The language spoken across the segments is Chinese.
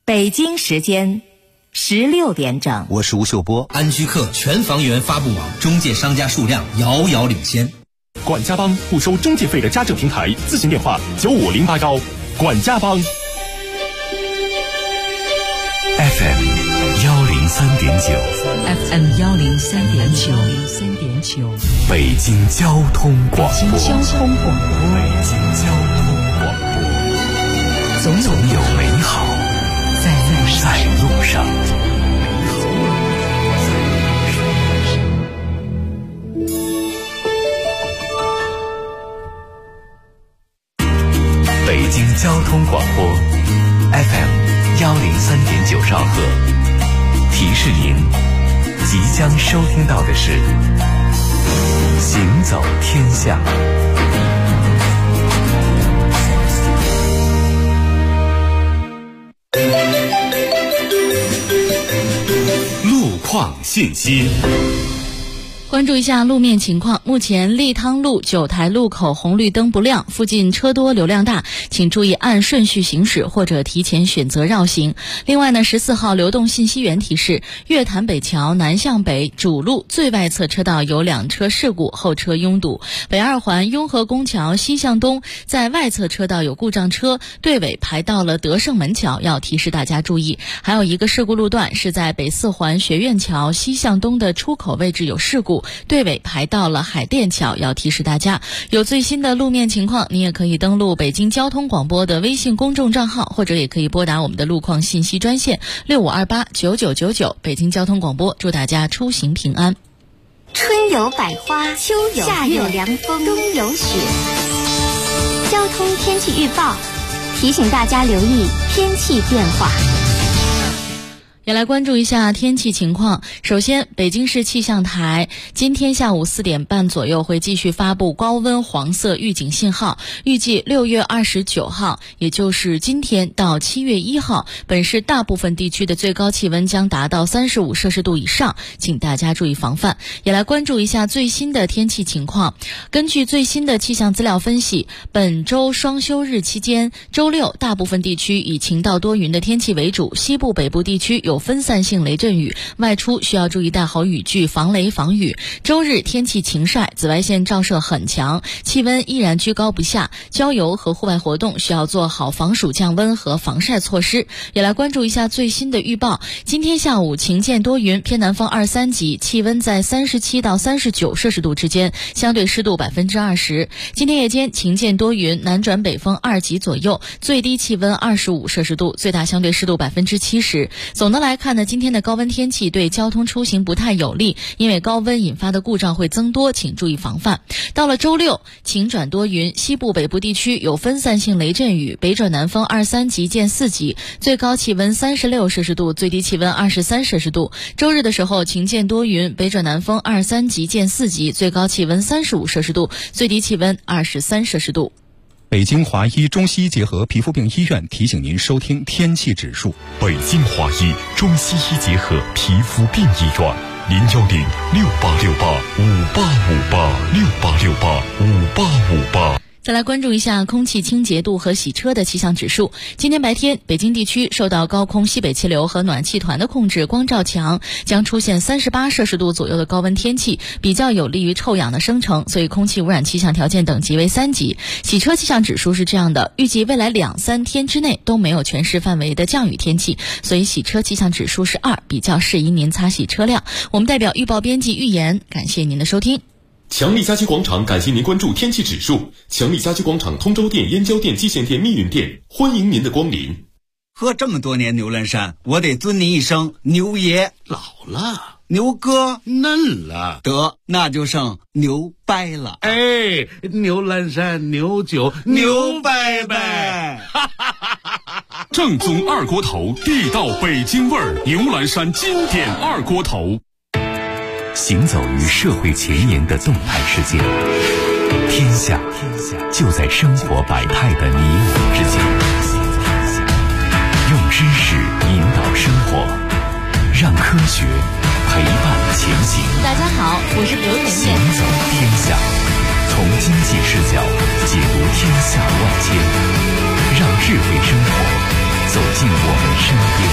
北京时间16点整。 我是吴秀波。 安居客全房源发布网中介商家数量遥遥领先。 管家帮不收中介费的家政平台，咨询电话95081。管家帮 FM 103.9 北京交通广播，总有美好在路上。北京交通广播 FM 103.9兆赫，提示您即将收听到的是行走天下。 路况信息。 关注一下路面情况，目前利汤路九台路口红绿灯不亮，附近车多流量大，请注意按顺序行驶或者提前选择绕行。另外呢，14号流动信息员提示，月坛北桥南向北主路最外侧车道有2车事故，后车拥堵。北二环雍和宫桥西向东在外侧车道有故障车，队尾排到了德胜门桥，要提示大家注意。还有一个事故路段是在北4环学院桥西向东的出口位置有事故，队尾排到了海淀桥，要提示大家。有最新的路面情况，你也可以登录北京交通广播的微信公众账号，或者也可以拨打我们的路况信息专线65289999。北京交通广播祝大家出行平安。 春有百花，秋有夏有凉风，冬有雪。交通天气预报提醒大家留意天气变化。 也来关注一下天气情况。首先，北京市气象台今天下午4点半左右会继续发布高温黄色预警信号，预计6月29号，也就是今天到7月1号，本市大部分地区的最高气温将达到35摄氏度以上，请大家注意防范。也来关注一下最新的天气情况。根据最新的气象资料分析，本周双休日期间，周六大部分地区以晴到多云的天气为主，西部北部地区有分散性雷阵雨，外出需要注意带好雨具，防雷防雨。周日天气晴晒，紫外线照射很强，气温依然居高不下，郊游和户外活动需要做好防暑降温和防晒措施。也来关注一下最新的预报。今天下午晴见多云，偏南风2、3级，气温在37到39摄氏度之间，相对湿度20%。今天夜间晴见多云，南转北风2级左右，最低气温25摄氏度，最大相对湿度70%。总的来看呢，今天的高温天气对交通出行不太有利，因为高温引发的故障会增多，请注意防范。到了周六，晴转多云，西部北部地区有分散性雷阵雨，北转南风2、3级见4级，最高气温36摄氏度，最低气温23摄氏度。周日的时候晴见多云，北转南风2、3级见4级，最高气温35摄氏度，最低气温23摄氏度。 北京华医中西医结合皮肤病医院提醒您收听天气指数。 北京华医中西医结合皮肤病医院，0106868585858，68685858。 再来关注一下空气清洁度和洗车的气象指数。今天白天，北京地区受到高空西北气流和暖气团的控制，光照强，将出现38摄氏度左右的高温天气，比较有利于臭氧的生成，所以空气污染气象条件等级为3级。洗车气象指数是这样的，预计未来2、3天之内都没有全市范围的降雨天气，所以洗车气象指数是2，比较适宜您擦洗车辆。我们代表预报编辑预言，感谢您的收听。 强力家居广场感谢您关注天气指数。强力家居广场通州店、燕郊店、蓟县店、密云店，欢迎您的光临。 喝这么多年牛栏山，我得尊您一声牛爷。 老了， 牛哥嫩了， 得那就剩牛掰了。 哎，牛栏山牛酒牛掰掰。 正宗二锅头，地道北京味儿，牛栏山经典二锅头。 行走于社会前沿的动态世界，天下就在生活百态的你我之间。用知识引导生活，让科学陪伴前行。 大家好，我是刘甜甜。 行走天下，从经济视角解读天下万千，让智慧生活走进我们身边。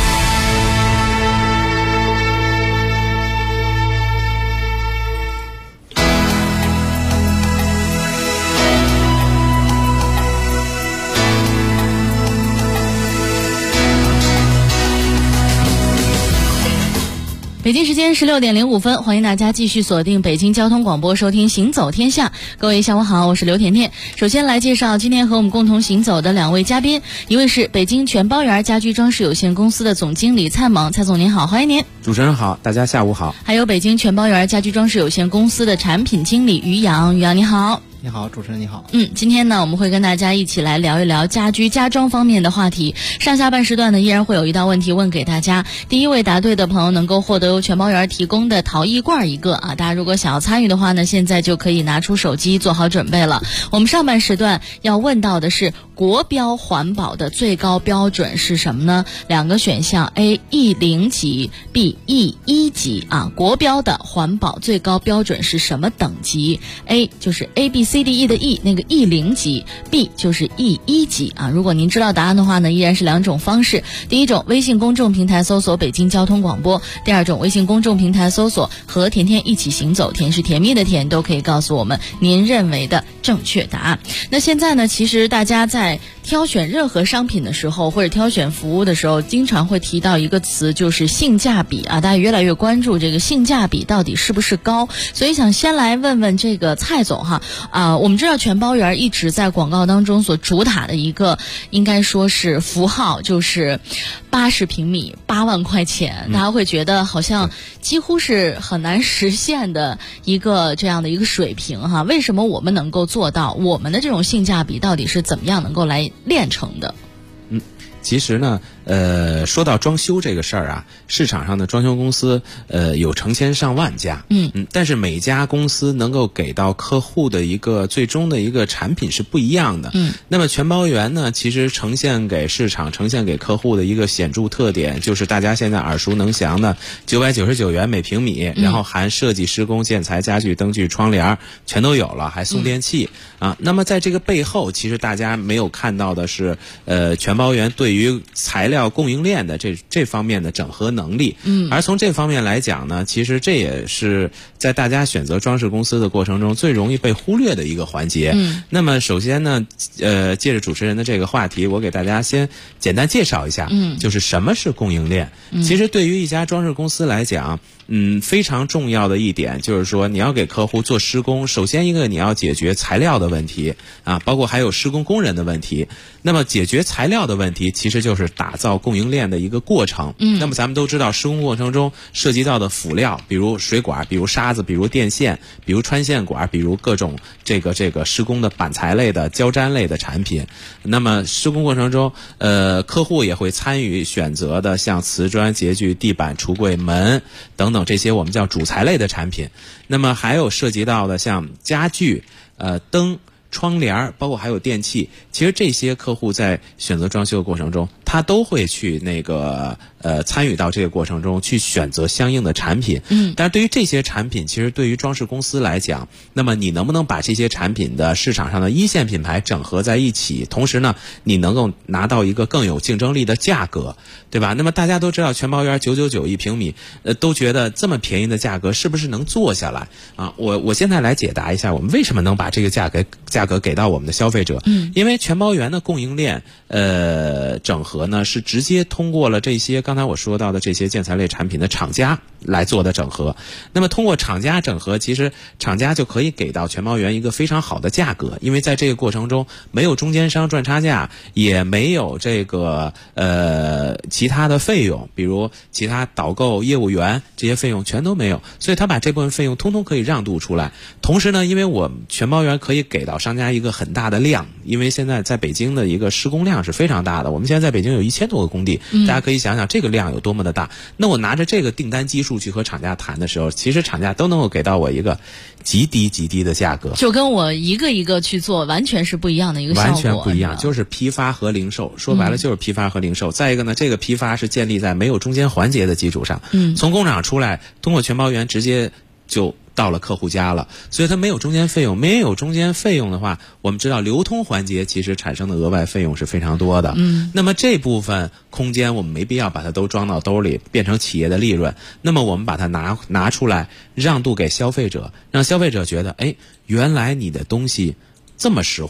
北京时间16点05分，欢迎大家继续锁定北京交通广播，收听行走天下。各位下午好，我是刘甜甜。首先来介绍今天和我们共同行走的两位嘉宾，一位是北京全包园家居装饰有限公司的总经理蔡猛，蔡总您好，欢迎您。 主持人好，大家下午好。 还有北京全包园家居装饰有限公司的产品经理于洋，于洋你好。 你好，主持人你好。 今天呢，我们会跟大家一起来聊一聊家居家装方面的话题。上下半时段呢，依然会有一道问题问给大家。第一位答对的朋友能够获得由全包园提供的陶艺罐一个啊。大家如果想要参与的话呢，现在就可以拿出手机做好准备了。我们上半时段要问到的是国标环保的最高标准是什么呢？两个选项 A E0级 B E1级啊。国标的环保最高标准是什么等级？ A 就是 ABCDE 的 E 那个 E0级， B 就是 E1级啊。如果您知道答案的话呢，依然是两种方式。第一种，微信公众平台搜索北京交通广播；第二种，微信公众平台搜索和甜甜一起行走，甜是甜蜜的甜，都可以告诉我们您认为的正确答案。那现在呢，其实大家在挑选任何商品的时候，或者挑选服务的时候，经常会提到一个词，就是性价比啊。大家越来越关注这个性价比到底是不是高，所以想先来问问这个蔡总哈我们知道全包园一直在广告当中所主打的一个应该说是符号，就是80平米8万块钱，大家会觉得好像几乎是很难实现的一个这样的一个水平哈。为什么我们能够做到？我们的这种性价比到底是怎么样能够来练成的？ 其实呢，说到装修这个事儿啊，市场上的装修公司有成千上万家，但是每家公司能够给到客户的一个最终的一个产品是不一样的。那么全包园呢，其实呈现给市场、呈现给客户的一个显著特点，就是大家现在耳熟能详的999元每平米，然后含设计、施工、建材、家具、灯具、窗帘全都有了，还送电器啊。那么在这个背后，其实大家没有看到的是，全包园对于材料供应链的这方面的整合能力。而从这方面来讲呢，其实这也是在大家选择装饰公司的过程中最容易被忽略的一个环节。那么首先呢，借着主持人的这个话题，我给大家先简单介绍一下，就是什么是供应链。其实对于一家装饰公司来讲，非常重要的一点就是说，你要给客户做施工，首先一个你要解决材料的问题啊，包括还有施工工人的问题。那么解决材料的问题，其实就是打造供应链的一个过程。那么咱们都知道，施工过程中涉及到的辅料，比如水管，比如沙子，比如电线，比如穿线管，比如各种这个施工的板材类的、胶粘类的产品。那么施工过程中，客户也会参与选择的，像瓷砖、洁具、地板、橱柜、门等等这些我们叫主材类的产品。那么还有涉及到的像家具、灯、窗帘，包括还有电器，其实这些客户在选择装修的过程中，他都会去参与到这个过程中去选择相应的产品。但是对于这些产品，其实对于装饰公司来讲，那么你能不能把这些产品的市场上的一线品牌整合在一起，同时呢，你能够拿到一个更有竞争力的价格，对吧？那么大家都知道全包园999一平米，都觉得这么便宜的价格是不是能做下来啊？我现在来解答一下，我们为什么能把这个价格给到我们的消费者。因为全包园的供应链整合呢，是直接通过了这些刚才我说到的这些建材类产品的厂家来做的整合。那么通过厂家整合，其实厂家就可以给到全包园一个非常好的价格，因为在这个过程中没有中间商赚差价，也没有这个其他的费用，比如其他导购、业务员这些费用全都没有，所以他把这部分费用通通可以让渡出来。同时呢，因为我们全包园可以给到商家一个很大的量，因为现在在北京的一个施工量是非常大的，我们现在在北京有1000多个工地，大家可以想想这个量有多么的大。那我拿着这个订单基数去和厂家谈的时候，其实厂家都能够给到我一个极低的价格， 就跟我一个一个去做完全是不一样的一个效果， 完全不一样，就是批发和零售，说白了就是批发和零售。再一个呢，这个批发是建立在没有中间环节的基础上，从工厂出来，通过全包园直接就到了客户家了，所以它没有中间费用。没有中间费用的话，我们知道流通环节其实产生的额外费用是非常多的。那么这部分空间我们没必要把它都装到兜里变成企业的利润，那么我们把它拿出来让渡给消费者，让消费者觉得，哎，原来你的东西这么实惠，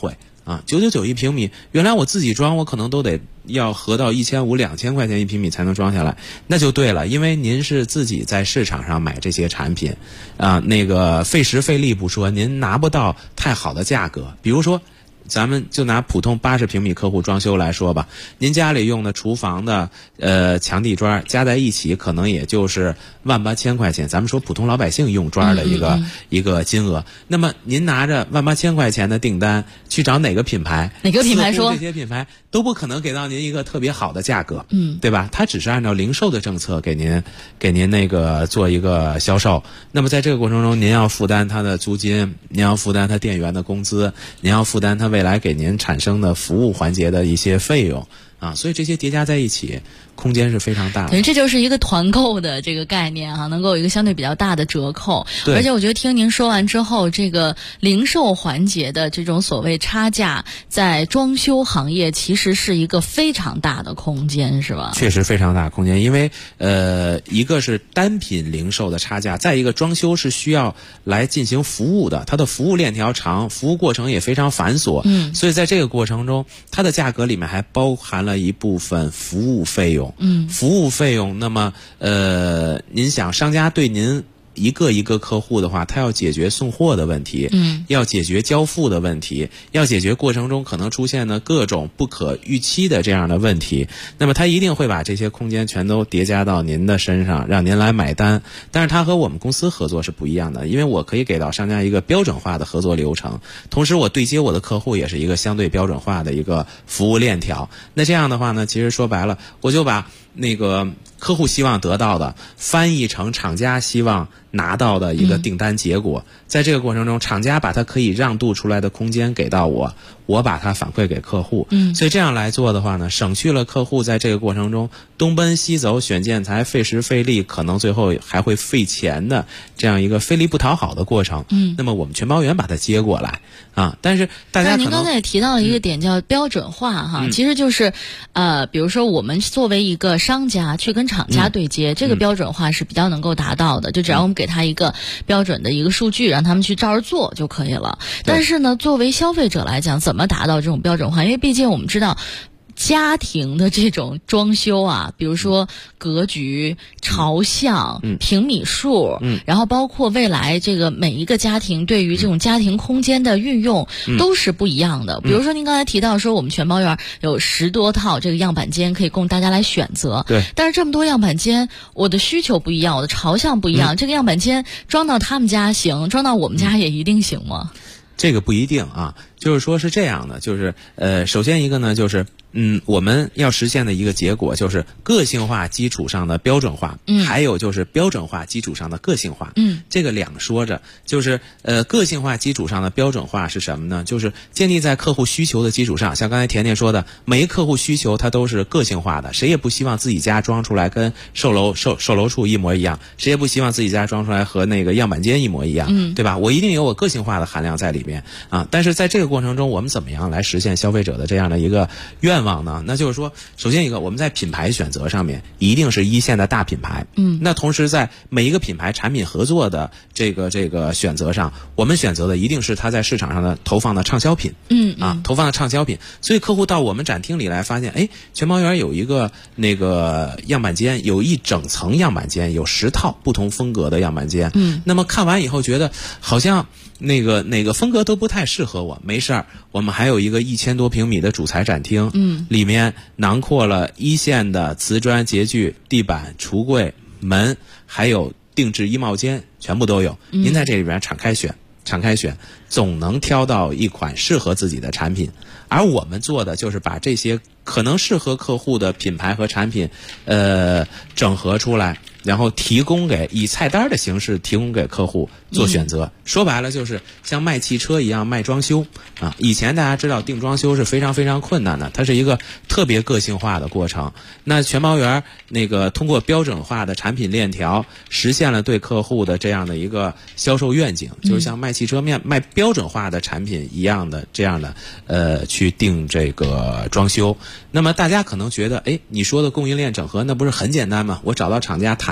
啊，999一平米，原来我自己装我可能都得要合到1500、2000块钱一平米才能装下来，那就对了，因为您是自己在市场上买这些产品，啊，那个费时费力不说，您拿不到太好的价格。比如说，咱们就拿普通80平米客户装修来说吧，您家里用的厨房的墙地砖加在一起，可能也就是18000块钱。咱们说普通老百姓用砖的一个金额，那么您拿着18000块钱的订单去找哪个品牌？ 哪个品牌说这些品牌都不可能给到您一个特别好的价格，对吧？它只是按照零售的政策给您那个做一个销售。那么在这个过程中，您要负担它的租金，您要负担它店员的工资，您要负担它未来给您产生的服务环节的一些费用啊，所以这些叠加在一起，空间是非常大的。 等于这就是一个团购的这个概念哈，能够有一个相对比较大的折扣。而且我觉得听您说完之后，这个零售环节的这种所谓差价，在装修行业其实是一个非常大的空间，是吧？ 确实非常大的空间，因为一个是单品零售的差价，再一个装修是需要来进行服务的，它的服务链条长，服务过程也非常繁琐，所以在这个过程中，它的价格里面还包含了一部分服务费用，服务费用。那么您想，商家对您一个一个客户的话，他要解决送货的问题，要解决交付的问题，要解决过程中可能出现的各种不可预期的这样的问题，那么他一定会把这些空间全都叠加到您的身上，让您来买单。但是他和我们公司合作是不一样的，因为我可以给到商家一个标准化的合作流程，同时我对接我的客户也是一个相对标准化的一个服务链条。那这样的话呢，其实说白了，我就把那个客户希望得到的翻译成厂家希望拿到的一个订单结果，在这个过程中，厂家把它可以让渡出来的空间给到我，我把它反馈给客户。所以这样来做的话呢，省去了客户在这个过程中东奔西走选建材，费时费力，可能最后还会费钱的这样一个费力不讨好的过程。那么我们全包圆把它接过来啊。但是大家可能您刚才也提到了一个点叫标准化哈，其实就是比如说我们作为一个商家去跟厂家对接，这个标准化是比较能够达到的，就只要我们给他一个标准的一个数据，让他们去照着做就可以了。但是呢，作为消费者来讲，怎么达到这种标准化？因为毕竟我们知道家庭的这种装修啊，比如说格局、朝向、平米数，然后包括未来这个每一个家庭对于这种家庭空间的运用都是不一样的。比如说您刚才提到说我们全包园有10多套这个样板间可以供大家来选择， 对。 但是这么多样板间，我的需求不一样，我的朝向不一样，这个样板间装到他们家行，装到我们家也一定行吗？ 这个不一定啊，就是说是这样的，就是首先一个呢，就是我们要实现的一个结果就是个性化基础上的标准化，还有就是标准化基础上的个性化，这个两说着。就是个性化基础上的标准化是什么呢？就是建立在客户需求的基础上，像刚才甜甜说的，每一客户需求它都是个性化的，谁也不希望自己家装出来跟售楼处一模一样，谁也不希望自己家装出来和那个样板间一模一样，对吧？我一定有我个性化的含量在里面啊。但是在这个过程中，我们怎么样来实现消费者的这样的一个愿望呢？那就是说，首先一个，我们在品牌选择上面一定是一线的大品牌，那同时在每一个品牌产品合作的这个选择上，我们选择的一定是它在市场上的投放的畅销品，投放的畅销品。所以客户到我们展厅里来发现，哎，全包园有一个那个样板间，有一整层样板间，有10套不同风格的样板间，那么看完以后觉得好像哪个风格都不太适合我，没事儿，我们还有一个1000多平米的主材展厅，里面囊括了一线的瓷砖、洁具、地板、橱柜、门，还有定制衣帽间，全部都有。您在这里边敞开选，总能挑到一款适合自己的产品。而我们做的就是把这些可能适合客户的品牌和产品，整合出来，然后以菜单的形式提供给客户做选择。说白了就是像卖汽车一样卖装修啊。以前大家知道定装修是非常非常困难的，它是一个特别个性化的过程。那全包园那个通过标准化的产品链条，实现了对客户的这样的一个销售愿景，就是像卖汽车卖标准化的产品一样的这样的去定这个装修。那么大家可能觉得，哎，你说的供应链整合那不是很简单吗？我找到厂家谈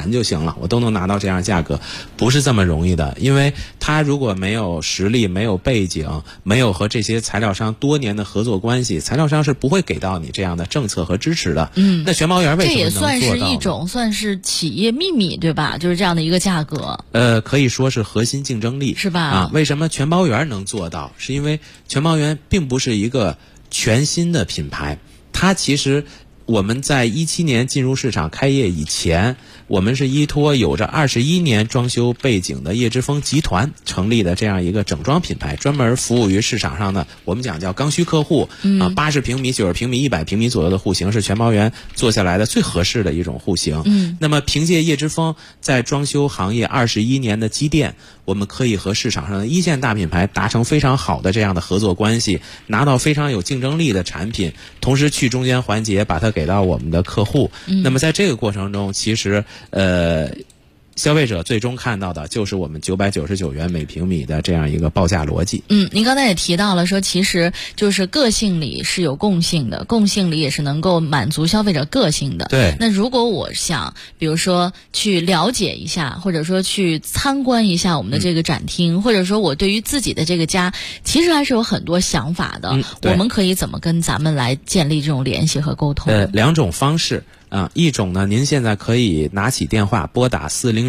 谈就行了，我都能拿到这样价格，不是这么容易的。因为他如果没有实力、没有背景、没有和这些材料商多年的合作关系，材料商是不会给到你这样的政策和支持的。那全包圆为什么能做到呢？ 这也算是一种算是企业秘密，对吧？就是这样的一个价格。 可以说是核心竞争力， 是吧？ 啊，为什么全包圆能做到？是因为全包圆并不是一个全新的品牌，它其实我们在17年进入市场开业以前，我们是依托有着21年装修背景的叶之峰集团成立的这样一个整装品牌，专门服务于市场上的我们讲叫刚需客户，80平米、90平米、100平米左右的户型是全包圆做下来的最合适的一种户型。那么凭借叶之峰在装修行业21年的积淀，我们可以和市场上的一线大品牌达成非常好的这样的合作关系，拿到非常有竞争力的产品，同时去中间环节把它给到我们的客户。那么在这个过程中，其实消费者最终看到的就是我们999元每平米的这样一个报价逻辑。 您刚才也提到了说，其实就是个性里是有共性的，共性里也是能够满足消费者个性的。 对。 那如果我想，比如说去了解一下，或者说去参观一下我们的这个展厅，或者说我对于自己的这个家，其实还是有很多想法的。我们可以怎么跟咱们来建立这种联系和沟通？ 两种方式。一种呢，您现在可以拿起电话拨打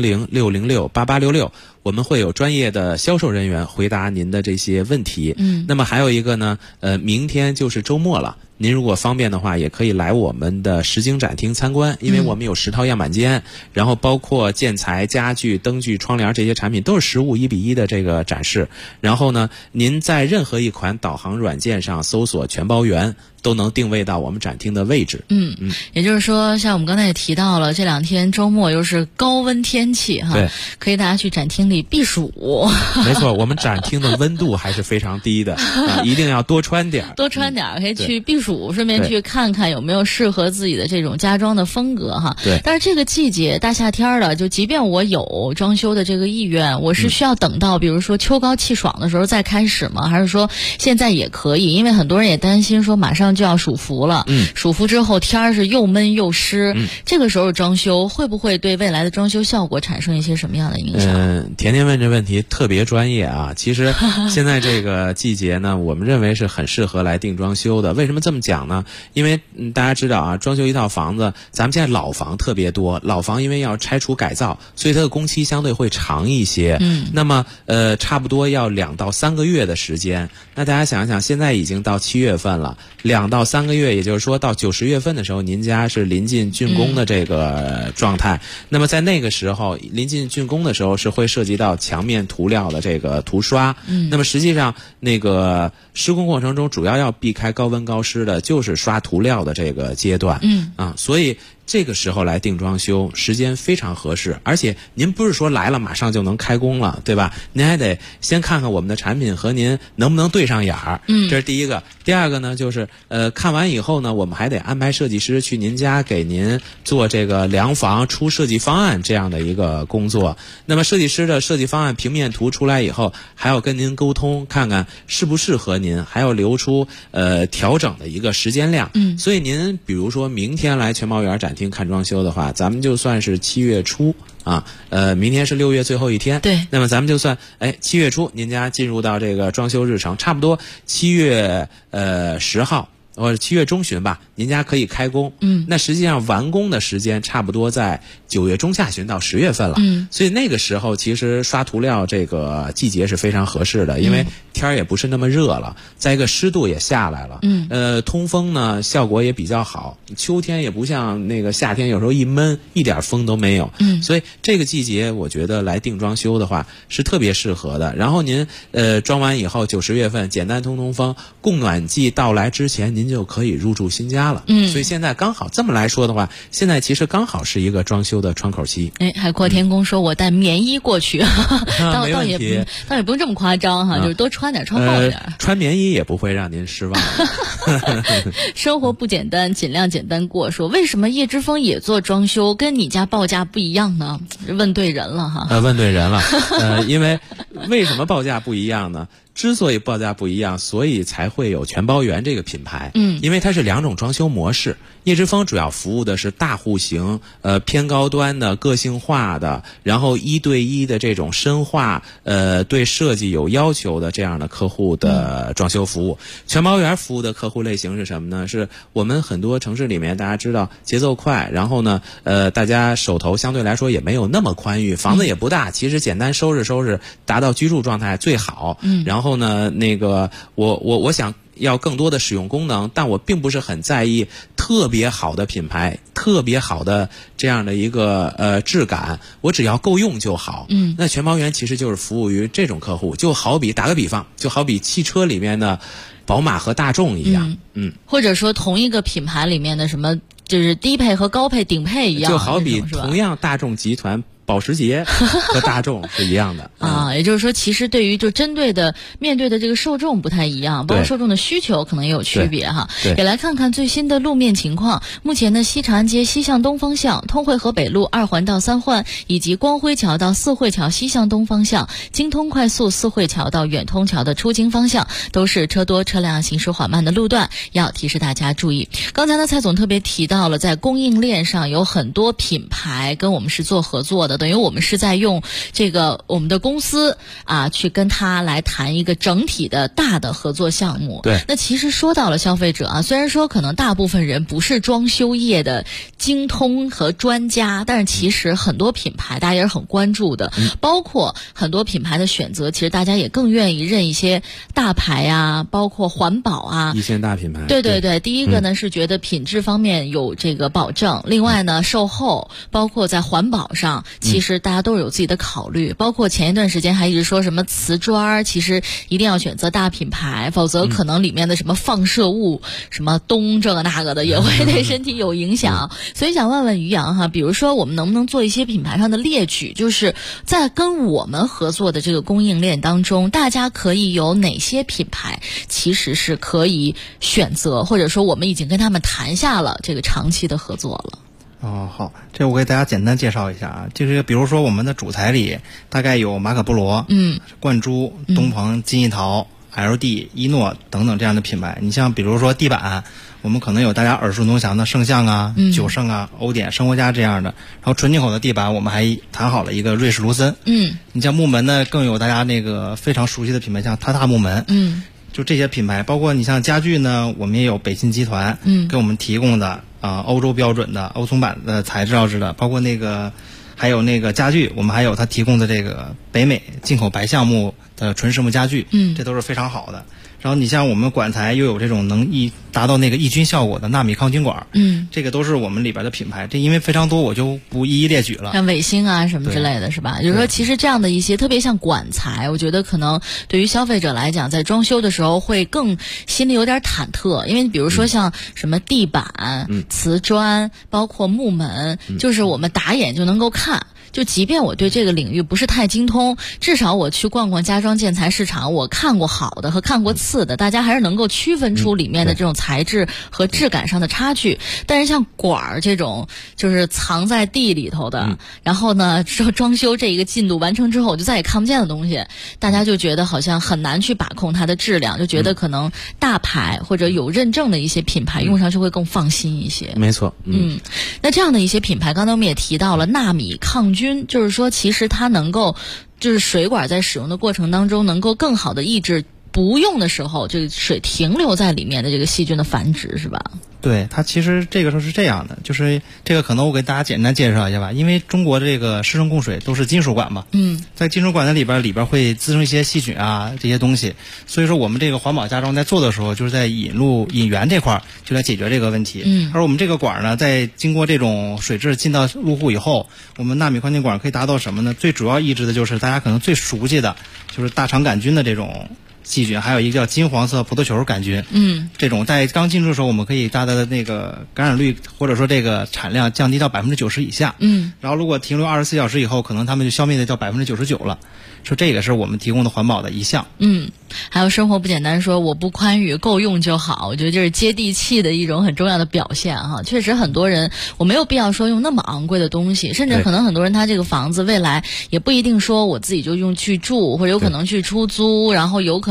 400-606-8866，我们会有专业的销售人员回答您的这些问题。那么还有一个呢，明天就是周末了，您如果方便的话，也可以来我们的实景展厅参观，因为我们有10套样板间，然后包括建材、家具、灯具、窗帘这些产品都是实物1:1的这个展示。然后呢，您在任何一款导航软件上搜索全包圆，都能定位到我们展厅的位置。 也就是说，像我们刚才也提到了，这2天周末又是高温天气哈， 对， 可以大家去展厅里避暑。 没错，我们展厅的温度还是非常低的，一定要多穿点， 多穿点，可以去避暑，顺便去看看有没有适合自己的这种家装的风格哈。 对。 但是这个季节大夏天了，就即便我有装修的这个意愿，我是需要等到比如说秋高气爽的时候再开始吗？还是说现在也可以？因为很多人也担心说马上就要暑伏了，暑伏之后天儿是又闷又湿，这个时候装修会不会对未来的装修效果产生一些什么样的影响？ 甜甜问这问题特别专业啊。其实现在这个季节呢，我们认为是很适合来定装修的。为什么这么讲呢？因为大家知道啊，装修一套房子，咱们现在老房特别多，老房因为要拆除改造，所以它的工期相对会长一些。那么差不多要2到3个月的时间。那大家想想，现在已经到7月份了，2到3个月，也就是说到9、10月份的时候，您家是临近竣工的这个状态。那么在那个时候，临近竣工的时候是会涉及到墙面涂料的这个涂刷。那么实际上那个施工过程中主要要避开高温高湿的，就是刷涂料的这个阶段。所以这个时候来定装修时间非常合适，而且您不是说来了马上就能开工了，对吧？您还得先看看我们的产品和您能不能对上眼儿。这是第一个。第二个呢，就是看完以后呢，我们还得安排设计师去您家给您做这个量房、出设计方案这样的一个工作。那么设计师的设计方案平面图出来以后，还要跟您沟通，看看适不适合您，还要留出调整的一个时间量。所以您比如说明天来全包圆展厅看装修的话，咱们就算是7月初啊，明天是6月最后一天。 对。 那么咱们就算7月初您家进入到这个装修日程，差不多7月10号或者7月中旬吧，您家可以开工。那实际上完工的时间差不多在9月中下旬到10月份了。所以那个时候其实刷涂料这个季节是非常合适的，因为天儿也不是那么热了，再一个湿度也下来了。通风呢效果也比较好，秋天也不像那个夏天有时候一闷一点风都没有。所以这个季节我觉得来定装修的话是特别适合的。然后您装完以后9、10月份简单通风，供暖季到来之前您就可以入住新家了。所以现在刚好这么来说的话，现在其实刚好是一个装修的窗口期。 海阔天空说我带棉衣过去，倒也不用这么夸张哈，就是多穿点，穿厚点。 穿棉衣也不会让您失望。 生活不简单，尽量简单过。说为什么叶之峰也做装修，跟你家报价不一样呢？问对人了哈。 问对人了。因为为什么报价不一样呢？之所以报价不一样，所以才会有全包圆这个品牌。因为它是2种装修模式， 叶之峰主要服务的是大户型，偏高端的、个性化的，然后1对1的这种深化，对设计有要求的这样的客户的装修服务。全毛园服务的客户类型是什么呢？是我们很多城市里面大家知道节奏快，然后呢，大家手头相对来说也没有那么宽裕，房子也不大，其实简单收拾收拾，达到居住状态最好。然后呢，那个我想要更多的使用功能，但我并不是很在意特别好的品牌、特别好的这样的一个质感，我只要够用就好。那全毛园其实就是服务于这种客户，就好比打个比方，就好比汽车里面的宝马和大众一样， 或者说同一个品牌里面的什么，就是低配和高配、顶配一样， 就好比同样大众集团。保时捷和大众是一样的啊，也就是说，其实对于就针对的面对的这个受众不太一样，包括受众的需求可能也有区别哈。也来看看最新的路面情况。目前呢，西长安街西向东方向、通惠河北路2环到3环，以及光辉桥到四惠桥西向东方向、京通快速四惠桥到远通桥的出京方向，都是车多车辆行驶缓慢的路段，要提示大家注意。刚才呢，蔡总特别提到了，在供应链上有很多品牌跟我们是做合作的。等于我们是在用这个我们的公司啊，去跟他来谈一个整体的大的合作项目。 对， 那其实说到了消费者啊，虽然说可能大部分人不是装修业的精通和专家，但是其实很多品牌大家也是很关注的，包括很多品牌的选择，其实大家也更愿意认一些大牌啊，包括环保啊， 一线大品牌。 对，第一个呢是觉得品质方面有这个保证，另外呢售后，包括在环保上。其实大家都有自己的考虑，包括前一段时间还一直说什么瓷砖，其实一定要选择大品牌，否则可能里面的什么放射物、什么氡这个那个的也会对身体有影响。所以想问问于洋哈，比如说我们能不能做一些品牌上的列举，就是在跟我们合作的这个供应链当中，大家可以有哪些品牌其实是可以选择，或者说我们已经跟他们谈下了这个长期的合作了。 好，这我给大家简单介绍一下啊，就是比如说我们的主材里大概有马可波罗、冠珠、东鹏、金艺陶、LD、一诺等等这样的品牌。你像比如说地板，我们可能有大家耳熟能详的圣象啊、九盛啊、欧典、生活家这样的。然后纯进口的地板，我们还谈好了一个瑞士卢森。你像木门呢，更有大家那个非常熟悉的品牌，像塔塔木门。就这些品牌，包括你像家具呢，我们也有北信集团给我们提供的欧洲标准的欧松板的材质料制的，包括那个还有那个家具，我们还有它提供的这个北美进口白橡木的纯实木家具，这都是非常好的。然后你像我们管材又有这种能达到那个抑菌效果的纳米抗菌管，这个都是我们里边的品牌。这因为非常多，我就不一一列举了。 像伟星啊什么之类的，是吧？就是说，其实这样的一些，特别像管材，我觉得可能对于消费者来讲，在装修的时候会更心里有点忐忑，因为比如说像什么地板、瓷砖，包括木门，就是我们打眼就能够看。就即便我对这个领域不是太精通，至少我去逛逛家装建材市场，我看过好的和看过次的，大家还是能够区分出里面的这种材质和质感上的差距。但是像管儿这种就是藏在地里头的，然后呢说装修这一个进度完成之后我就再也看不见的东西，大家就觉得好像很难去把控它的质量，就觉得可能大牌或者有认证的一些品牌用上去会更放心一些。 没错。 那这样的一些品牌，刚才我们也提到了纳米抗菌，就是说其实它能够就是水管在使用的过程当中能够更好的抑制不用的时候这个水停留在里面的这个细菌的繁殖，是吧？ 对，它其实这个时候是这样的，就是这个可能我给大家简单介绍一下吧。因为中国的这个湿生供水都是金属管嘛，在金属管的里边会滋生一些细菌啊这些东西，所以说我们这个环保家装在做的时候，就是在引源这块就来解决这个问题。而我们这个管呢，在经过这种水质进到入户以后，我们纳米抗菌管可以达到什么呢？最主要抑制的就是大家可能最熟悉的，就是大肠杆菌的这种细菌，还有一个叫金黄色葡萄球杆菌。这种在刚进入的时候，我们可以把它的那个感染率或者说这个产量降低到90%以下。然后如果停留24小时以后，可能它们就消灭的到99%了。说这个是我们提供的环保的一项。 还有生活不简单说我不宽裕够用就好，我觉得这是接地气的一种很重要的表现哈。确实很多人我没有必要说用那么昂贵的东西，甚至可能很多人他这个房子未来也不一定说我自己就用去住，或者有可能去出租，然后有可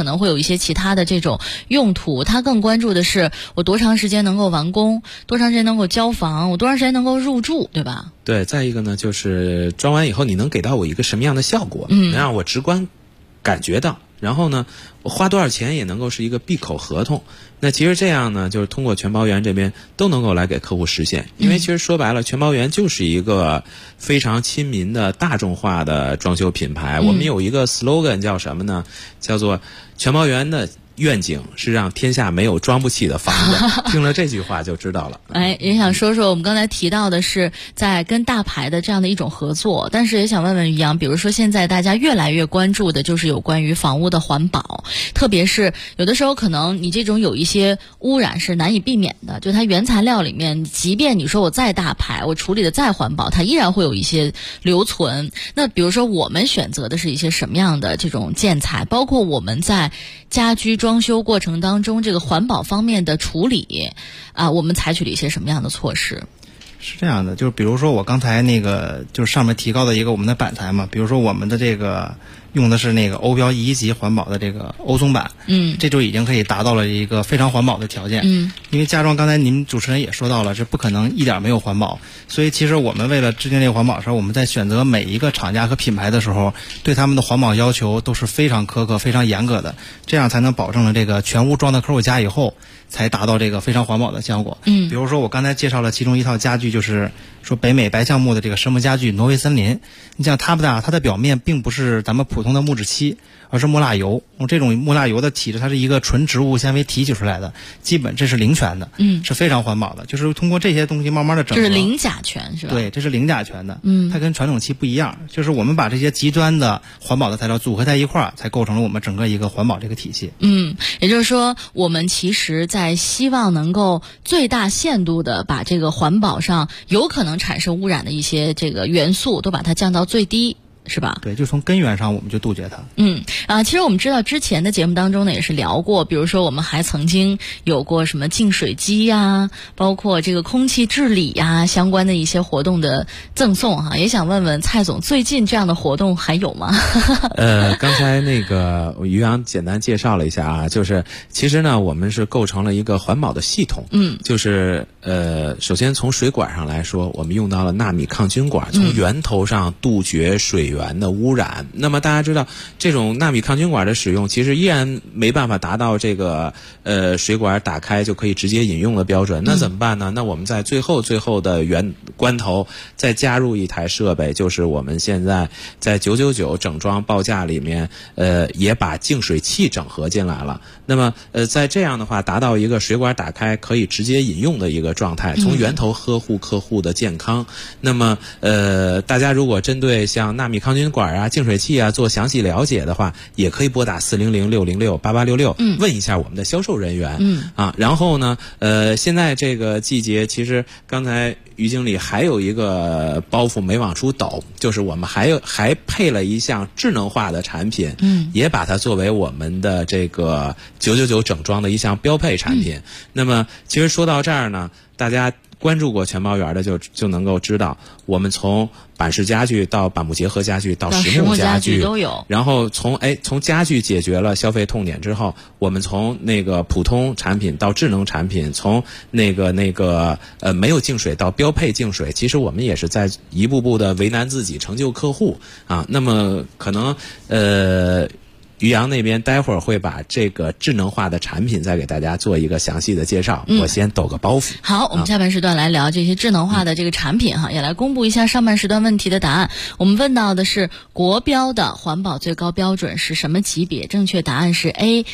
可能会有一些其他的这种用途，他更关注的是我多长时间能够完工，多长时间能够交房，我多长时间能够入住，对吧？ 对，再一个呢，就是装完以后你能给到我一个什么样的效果，能让我直观感觉到，然后呢我花多少钱也能够是一个闭口合同。那其实这样呢，就是通过全包园这边都能够来给客户实现。因为其实说白了，全包园就是一个非常亲民的大众化的装修品牌。我们有一个 slogan 叫什么呢？叫做全包园的愿景是让天下没有装不起的房子。听了这句话就知道了。 也想说说我们刚才提到的是在跟大牌的这样的一种合作，但是也想问问于洋，比如说现在大家越来越关注的就是有关于房屋的环保，特别是有的时候可能你这种有一些污染是难以避免的，就它原材料里面，即便你说我再大牌，我处理的再环保，它依然会有一些留存。那比如说我们选择的是一些什么样的这种建材，包括我们在家居装修过程当中这个环保方面的处理我们采取了一些什么样的措施？ 是这样的，就是比如说我刚才那个就是上面提高的一个我们的板材嘛，比如说我们的这个用的是那个欧标1级环保的这个欧松板，这就已经可以达到了一个非常环保的条件。因为家装刚才您主持人也说到了，这不可能一点没有环保，所以其实我们为了制定这个环保的时候，我们在选择每一个厂家和品牌的时候，对他们的环保要求都是非常苛刻、非常严格的，这样才能保证了这个全屋装到客户家以后才达到这个非常环保的效果。比如说我刚才介绍了其中一套家具，就是说北美白橡木的这个实木家具挪威森林。你像它的表面并不是咱们普通的木质漆，而是木蜡油。这种木蜡油的体质，它是一个纯植物纤维提取出来的，基本这是零醛的，是非常环保的。就是通过这些东西慢慢的整合， 这是零甲醛是吧？ 对，这是零甲醛的。它跟传统漆不一样，就是我们把这些极端的环保的材料组合在一块儿，才构成了我们整个一个环保这个体系。 也就是说，我们其实在希望能够最大限度的把这个环保上有可能产生污染的一些这个元素都把它降到最低，是吧？ 对，就从根源上我们就杜绝它。 其实我们知道之前的节目当中呢也是聊过，比如说我们还曾经有过什么净水机呀，包括这个空气治理呀相关的一些活动的赠送也想问问蔡总，最近这样的活动还有吗？ 刚才那个于洋简单介绍了一下就是其实呢我们是构成了一个环保的系统。就是首先从水管上来说，我们用到了纳米抗菌管，从源头上杜绝水源的污染。那么大家知道这种纳米抗菌管的使用其实依然没办法达到这个水管打开就可以直接饮用的标准。那怎么办呢？那我们在最后的关头再加入一台设备，就是我们现在在999整装报价里面也把净水器整合进来了。那么在这样的话达到一个水管打开可以直接饮用的一个状态，从源头呵护客户的健康。那么大家如果针对像纳米抗菌管净水器做详细了解的话，也可以拨打400-606-8866问一下我们的销售人员。然后呢现在这个季节其实刚才于经理还有一个包袱没往出抖，就是我们还配了一项智能化的产品，也把它作为我们的这个999整装的一项标配产品。那么其实说到这儿呢，大家关注过全包园的就能够知道，我们从板式家具到板木结合家具到实木家具都有。 然后从家具解决了消费痛点之后，我们从那个普通产品到智能产品，从那个没有净水到标配净水，其实我们也是在一步步的为难自己，成就客户那么可能于洋那边待会儿会把这个智能化的产品再给大家做一个详细的介绍，我先抖个包袱。 好，我们下半时段来聊这些智能化的这个产品也来公布一下上半时段问题的答案。我们问到的是国标的环保最高标准是什么级别？正确答案是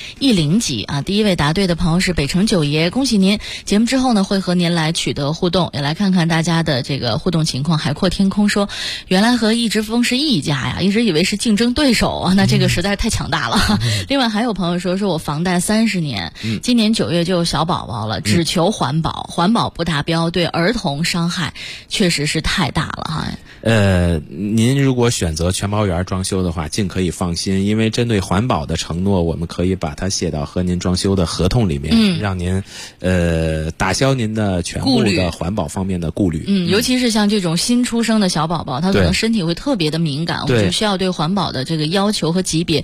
A10级第一位答对的朋友是北城九爷，恭喜您。节目之后呢会和您来取得互动，也来看看大家的这个互动情况。海阔天空说，原来和一直风是一家呀，一直以为是竞争对手那这个实在是太强大了。另外还有朋友说我房贷30年，今年9月就有小宝宝了，只求环保，环保不达标，对儿童伤害确实是太大了您如果选择全包园装修的话，尽可以放心，因为针对环保的承诺，我们可以把它写到和您装修的合同里面，让您打消您的全部的环保方面的顾虑。 尤其是像这种新出生的小宝宝，他可能身体会特别的敏感，我们就需要对环保的这个要求和级别比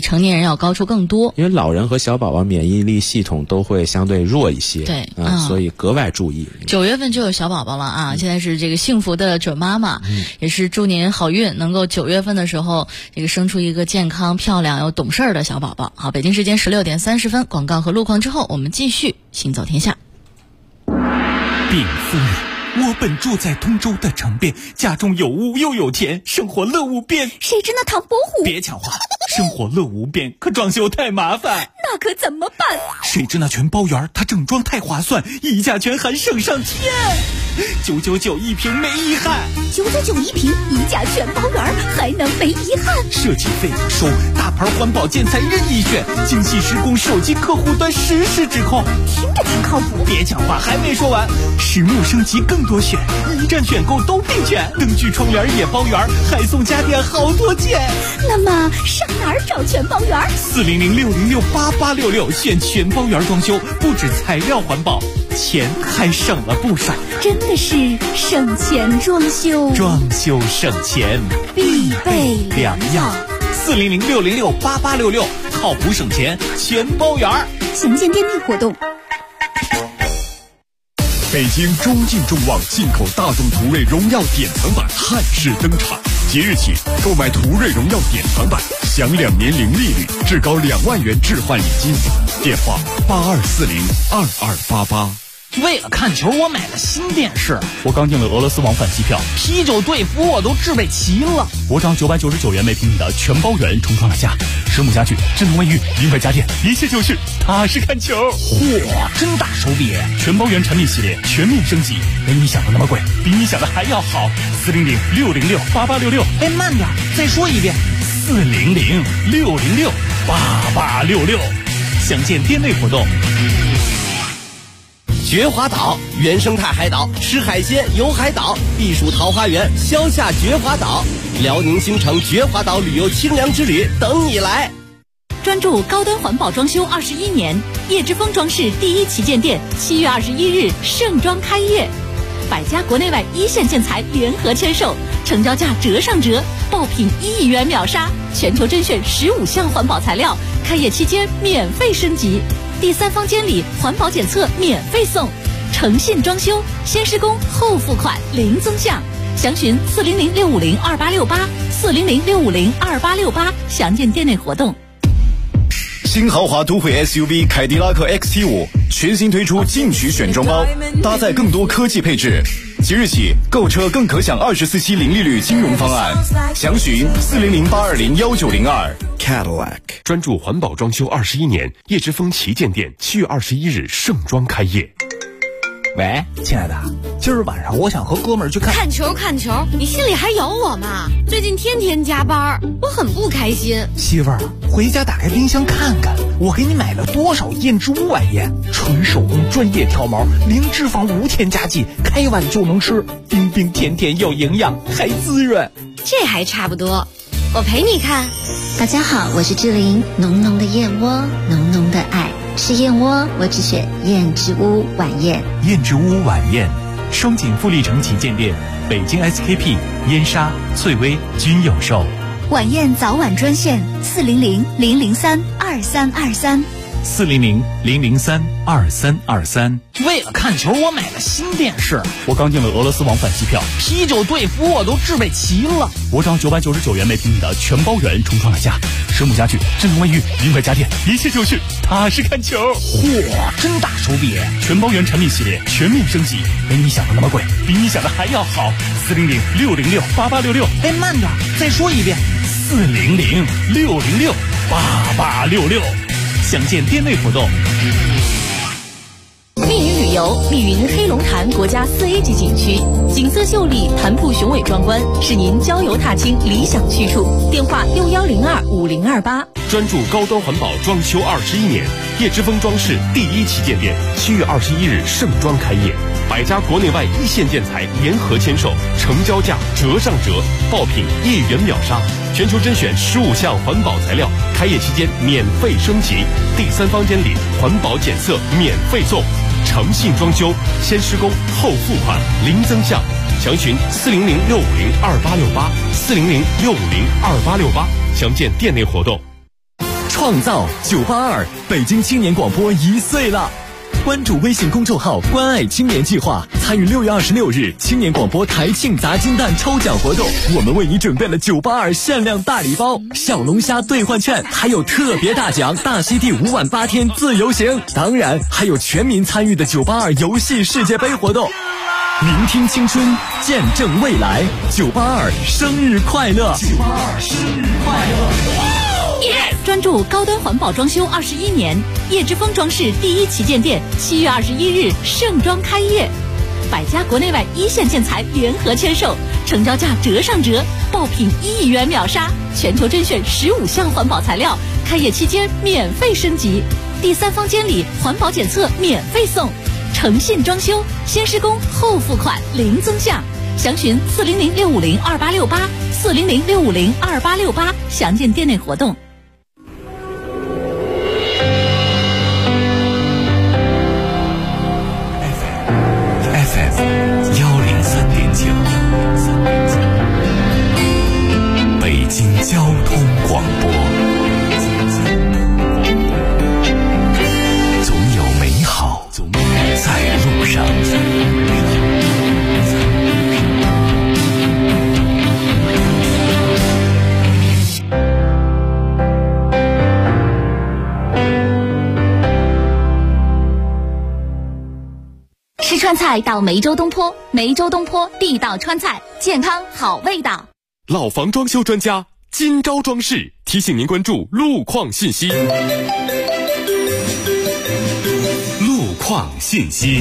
成年人要高出更多。 因为老人和小宝宝免疫力系统都会相对弱一些， 对， 所以格外注意。 9月份就有小宝宝了啊！现在是这个幸福的准妈妈，也是祝您好运，能够9月份的时候这个生出一个健康、漂亮又懂事儿的小宝宝。好，北京时间16点30分，广告和路况之后，我们继续行走天下。 禀夫人，我本住在通州的城边，家中有屋又有田，生活乐无边。 谁知那唐伯虎…… 别讲话，生活乐无边，可装修太麻烦。 那可怎么办？ 谁知那全包园，它整装太划算，溢价全含省上天，999一平没遗憾。 999一平，溢价全包园，还能没遗憾？ 设计费收，大牌环保建材任意选，精细施工，手机客户端实时指控。 听着挺靠谱。 别讲话，还没说完。实木升级更多选，一站选购都并选，灯具窗帘也包圆，还送家电好多件。 那么上哪儿找全包园？400-606-8866，选全包园装修，不止材料环保，钱还省了不少。真的是省钱装修， 装修省钱必备良药。 400-606-8866，靠谱省钱全包园。 详见店内活动。 北京中进众旺进口大众途锐荣耀典藏版汉式登场，即日起购买途锐荣耀典藏版，享2年零利率，至高2万元置换礼金。电话82402288。 为了看球，我买了新电视。 我刚订了俄罗斯往返机票， 啤酒、队服我都置备齐了。 我涨999元每平米的全包圆重创了价，实木家具、智能卫浴、名牌家电，一切就绪，踏实看球。 嚯，真大手笔！ 全包圆产品系列全面升级，没你想的那么贵，比你想的还要好。400-606-8866。 哎，慢点，再说一遍。 400-606-8866。 详见店内活动。 绝华岛原生态海岛，吃海鲜游海岛，避暑桃花源，消夏绝华岛，辽宁新城绝华岛旅游清凉之旅等你来。 专注高端环保装修21年，叶之峰装饰第一旗舰店7月21日盛装开业，100家国内外一线建材联合签售，成交价折上折，爆品1亿元秒杀，全球甄选15项环保材料，开业期间免费升级。第3方监理环保检测免费送，诚信装修，先施工后付款零增项，详询400-650-2868，400-650-2868，详见店内活动。 新豪华都会 SUV 凯迪拉克 XT5 全新推出进取选装包，搭载更多科技配置。即日起购车更可享24期零利率金融方案，详询400-820-1902。 Cadillac 专注环保装修21年，叶之峰旗舰店7月21日盛装开业。 喂，亲爱的，今儿晚上我想和哥们儿去看球。你心里还有我吗？最近天天加班，我很不开心。 媳妇儿，回家打开冰箱看看，我给你买了多少燕之屋晚宴，纯手工专业挑毛，零脂肪无添加剂，开碗就能吃，冰冰甜甜有营养，还滋润。 这还差不多，我陪你看。 大家好，我是志玲，浓浓的燕窝，浓浓的爱。吃燕窝，我只选燕之屋晚宴。 燕之屋晚宴，双井富力城旗舰店、北京 SKP、燕莎、翠微均有售。 晚宴早晚专线400-003-2323。 400-003-2323。 为了看球，我买了新电视。 我刚订了俄罗斯往返机票， 啤酒、队服我都置备齐了。 我涨999元每平米的全包圆重创了价，实木家具、智能卫浴、名牌家电，一切就绪，踏实看球。 嚯，真大手笔！ 全包圆产品系列全面升级，没你想的那么贵，比你想的还要好。400-606-8866。 哎，慢点，再说一遍。 400-606-8866。 详见店内活动。 密云旅游，密云黑龙潭国家4A 级景区，景色秀丽，潭瀑雄伟壮观，是您郊游踏青理想去处。电话6102-5028。 专注高端环保装修21年，叶之峰装饰第一旗舰店7月21日盛装开业，100家国内外一线建材联合签售，成交价折上折，爆品1亿元秒杀，全球甄选15项环保材料，开业期间免费升级，第3方监理环保检测免费送，诚信装修，先施工后付款零增项，详询400-650-2868，400-650-2868，详见店内活动。 创造982，北京青年广播1岁了。关注微信公众号“关爱青年计划”，参与6月26日青年广播台庆砸金蛋抽奖活动。我们为你准备了982限量大礼包、小龙虾兑换券，还有特别大奖大溪地5晚8天自由行。当然，还有全民参与的982游戏世界杯活动。聆听青春，见证未来，982生日快乐！982生日快乐！ 专注高端环保装修21年，叶之峰装饰第1旗舰店7月21日盛装开业，百家国内外一线建材联合签售，成交价折上折，爆品1亿元秒杀，全球甄选15项环保材料，开业期间免费升级，第3方监理环保检测免费送，诚信装修，先施工后付款零增项，详询400-650-2868，400-650-2868，详见店内活动。 北京交通广播，总有美好在路上。 吃川菜到梅州东坡，梅州东坡地道川菜，健康好味道。 老房装修专家金招装饰提醒您关注路况信息。 路况信息。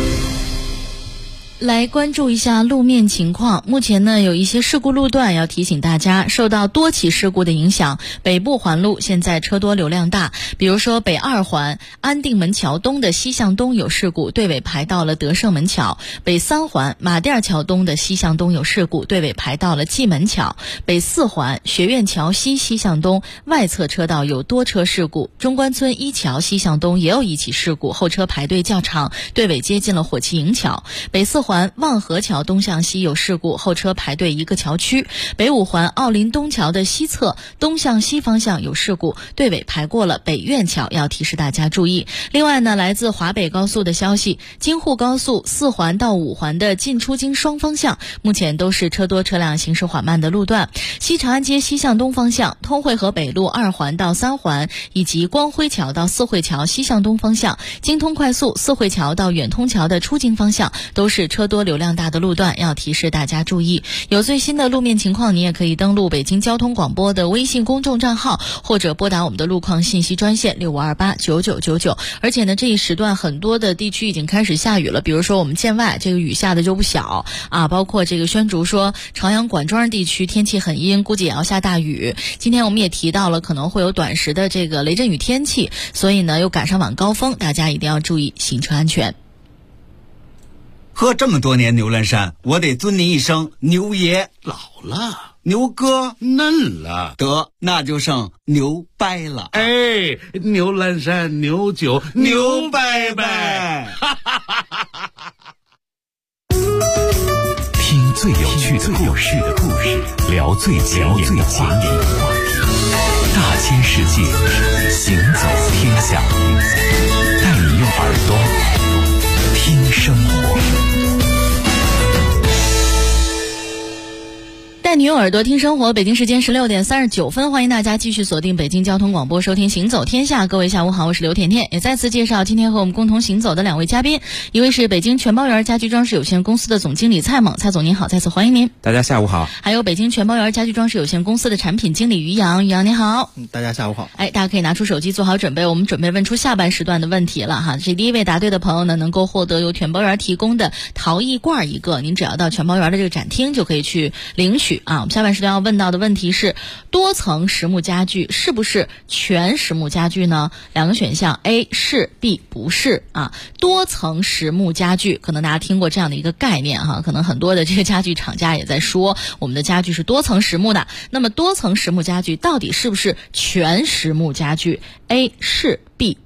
来关注一下路面情况。目前呢，有一些事故路段要提醒大家，受到多起事故的影响，北部环路现在车多流量大。比如说北2环安定门桥东的西向东有事故，队尾排到了德胜门桥；北3环马甸桥东的西向东有事故，队尾排到了蓟门桥；北4环学院桥西西向东外侧车道有多车事故，中关村一桥西向东也有一起事故，后车排队较长，队尾接近了火器营桥；北4环望河桥东向西有事故，后车排队一个桥区；北5环奥林东桥的西侧东向西方向有事故，队尾排过了北苑桥，要提示大家注意。另外呢，来自华北高速的消息，京沪高速4环到5环的进出京双方向目前都是车多车辆行驶缓慢的路段。西长安街西向东方向，通惠河北路2环到3环以及光辉桥到四惠桥西向东方向，京通快速四惠桥到远通桥的出京方向都是车多流量大的路段，要提示大家注意。有最新的路面情况，你也可以登录北京交通广播的微信公众账号，或者拨打我们的路况信息专线65289999。而且呢，这一时段很多的地区已经开始下雨了，比如说我们建外这个雨下的就不小啊，包括这个宣竹说朝阳管庄地区天气很阴，估计也要下大雨。今天我们也提到了可能会有短时的这个雷阵雨天气，所以呢又赶上晚高峰，大家一定要注意行车安全。 喝这么多年牛栏山，我得尊您一声牛爷。 老了， 牛哥嫩了， 得那就剩牛掰了。 哎，牛栏山牛酒牛掰掰。 听最有趣的故事，聊最前沿的话题，大千世界，行走天下，带你用耳朵听生活。 带你用耳朵听生活，北京时间16点39分，欢迎大家继续锁定北京交通广播，收听行走天下。各位下午好，我是刘甜甜，也再次介绍今天和我们共同行走的两位嘉宾，一位是北京全包园家居装饰有限公司的总经理蔡猛，蔡总您好，再次欢迎您。 大家下午好。 还有北京全包园家居装饰有限公司的产品经理于洋，于洋您好。 大家下午好。 大家可以拿出手机做好准备，我们准备问出下半时段的问题了哈。这第一位答对的朋友呢，能够获得由全包园提供的陶艺罐一个，您只要到全包园的这个展厅就可以去领取啊。我们下半时段要问到的问题是，多层实木家具是不是全实木家具呢？两个选项 A 是 B 不是啊。多层实木家具可能大家听过这样的一个概念哈，可能很多的这个家具厂家也在说我们的家具是多层实木的。那么多层实木家具到底是不是全实木家具？ A 是 B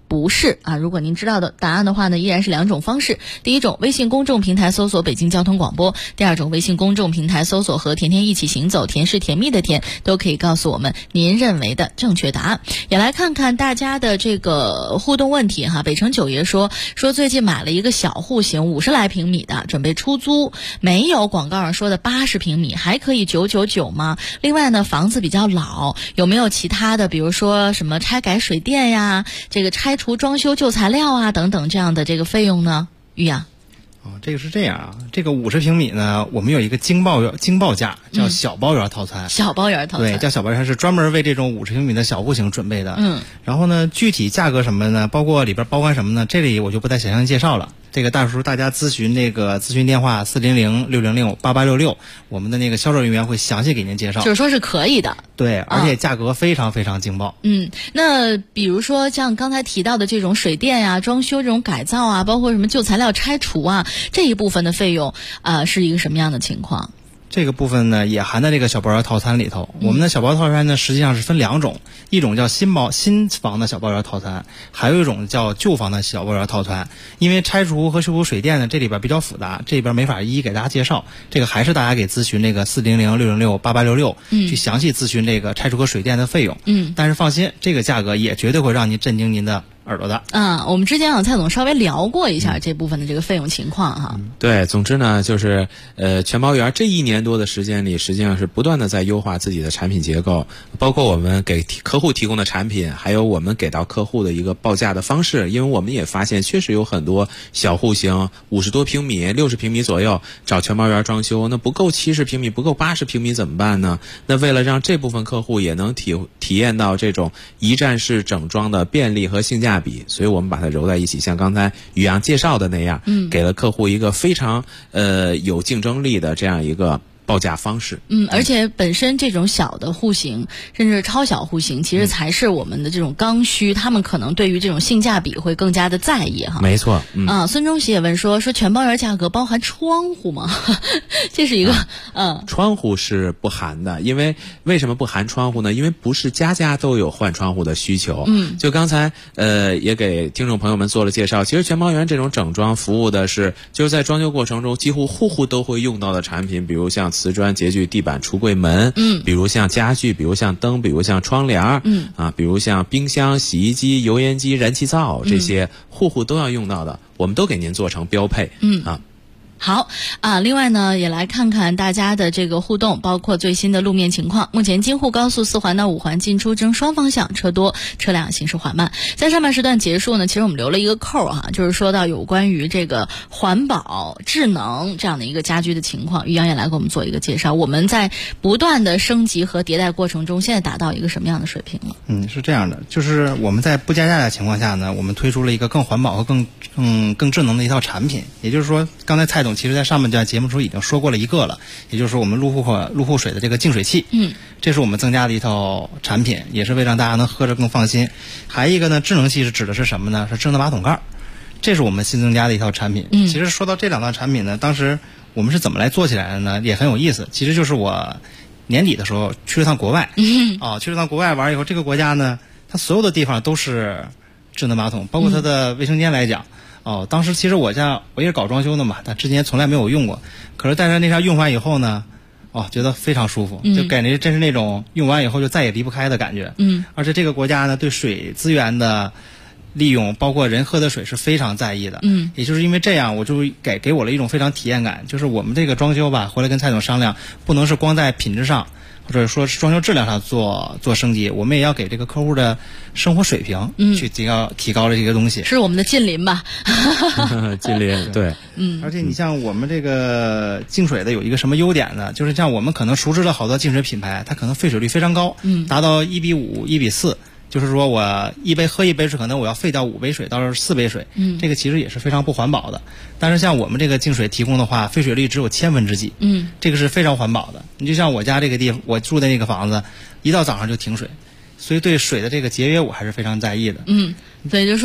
不是啊。如果您知道的答案的话呢，依然是2种方式。第一种，微信公众平台搜索北京交通广播；第二种，微信公众平台搜索和甜甜一起行走，甜是甜蜜的甜，都可以告诉我们您认为的正确答案。也来看看大家的这个互动问题哈。北城九爷说最近买了一个小户型50来平米的，准备出租，没有广告上说的80平米，还可以999吗？另外呢，房子比较老，有没有其他的，比如说什么拆改水电呀，这个拆除装修旧材料啊等等这样的这个费用呢？于洋。 这个是这样啊，这个50平米呢，我们有一个惊爆价，叫小包圆套餐。 小包圆套餐， 对，叫小包圆，是专门为这种50平米的小户型准备的。然后呢，具体价格什么呢？包括里边包含什么呢？这里我就不再详细介绍了。这个大家咨询那个咨询电话400-606-8866，我们的那个销售人员会详细给您介绍。 就是说是可以的。 对，而且价格非常非常劲爆。 那比如说像刚才提到的这种水电呀、装修这种改造啊，包括什么旧材料拆除啊，这一部分的费用是一个什么样的情况？ 这个部分呢也含在这个小包圆套餐里头。我们的小包套餐呢实际上是分2种，一种叫新房的小包圆套餐，还有一种叫旧房的小包圆套餐。因为拆除和修补水电呢这里边比较复杂，这边没法一一给大家介绍，这个还是大家给咨询那个400-606-8866去详细咨询这个拆除和水电的费用。但是放心，这个价格也绝对会让您震惊您的耳朵的。 我们之前蔡总稍微聊过一下这部分的这个费用情况哈。 对，总之呢就是全包圆这1年多的时间里，实际上是不断的在优化自己的产品结构，包括我们给客户提供的产品，还有我们给到客户的一个报价的方式。因为我们也发现确实有很多小户型50多平米、60平米左右找全包圆装修，那不够70平米、不够80平米怎么办呢？那为了让这部分客户也能体验到这种一站式整装的便利和性价比，所以我们把它揉在一起，像刚才于洋介绍的那样，给了客户一个非常有竞争力的这样一个报价方式。 而且本身这种小的户型甚至超小户型其实才是我们的这种刚需，他们可能对于这种性价比会更加的在意哈。 没错。 孙中喜也问说全包圆价格包含窗户吗？这是一个窗户是不含的。因为为什么不含窗户呢？因为不是家家都有换窗户的需求。就刚才也给听众朋友们做了介绍，其实全包圆这种整装服务的是就是在装修过程中几乎户户都会用到的产品，比如像瓷砖、洁具、地板、橱柜门，比如像家具，比如像灯，比如像窗帘，比如像冰箱、洗衣机、油烟机、燃气灶，这些户户都要用到的，我们都给您做成标配。 好另外呢，也来看看大家的这个互动，包括最新的路面情况。目前京沪高速4环到5环进出征双方向车多，车辆行驶缓慢。在上半时段结束呢，其实我们留了一个扣就是说到有关于这个环保、智能这样的一个家居的情况。于洋也来给我们做一个介绍。我们在不断的升级和迭代过程中，现在达到一个什么样的水平了？ 是这样的，就是我们在不加价的情况下呢，我们推出了一个更环保和更智能的一套产品。也就是说，刚才蔡总其实在上半段节目中已经说过了一个了，也就是我们入户水的这个净水器。这是我们增加的一套产品，也是为了让大家能喝着更放心。还一个呢，智能器是指的是什么呢？是智能马桶盖，这是我们新增加的一套产品。其实说到这2套产品呢，当时我们是怎么来做起来的呢？也很有意思。其实就是我年底的时候去了趟国外，去了趟国外玩以后，这个国家呢，它所有的地方都是智能马桶，包括它的卫生间来讲。当时其实我也是搞装修的嘛，但之前从来没有用过。可是在那上用完以后呢，觉得非常舒服，就感觉真是那种用完以后就再也离不开的感觉。而且这个国家呢，对水资源的利用，包括人喝的水是非常在意的。也就是因为这样，我就给我了一种非常体验感，就是我们这个装修吧，回来跟蔡总商量，不能是光在品质上或者说是装修质量上做升级，我们也要给这个客户的生活水平去提高这个东西。 是我们的近邻吧？ 近邻，对。 而且你像我们这个净水的有一个什么优点呢？就是像我们可能熟知了好多净水品牌，它可能废水率非常高，达到1:5、1:4。就是说我喝一杯水，可能我要废掉5杯水到4杯水，这个其实也是非常不环保的。但是像我们这个净水提供的话，废水率只有千分之几，这个是非常环保的。你就像我家这个地方，我住的那个房子，一到早上就停水，所以对水的这个节约我还是非常在意的。 对，就是说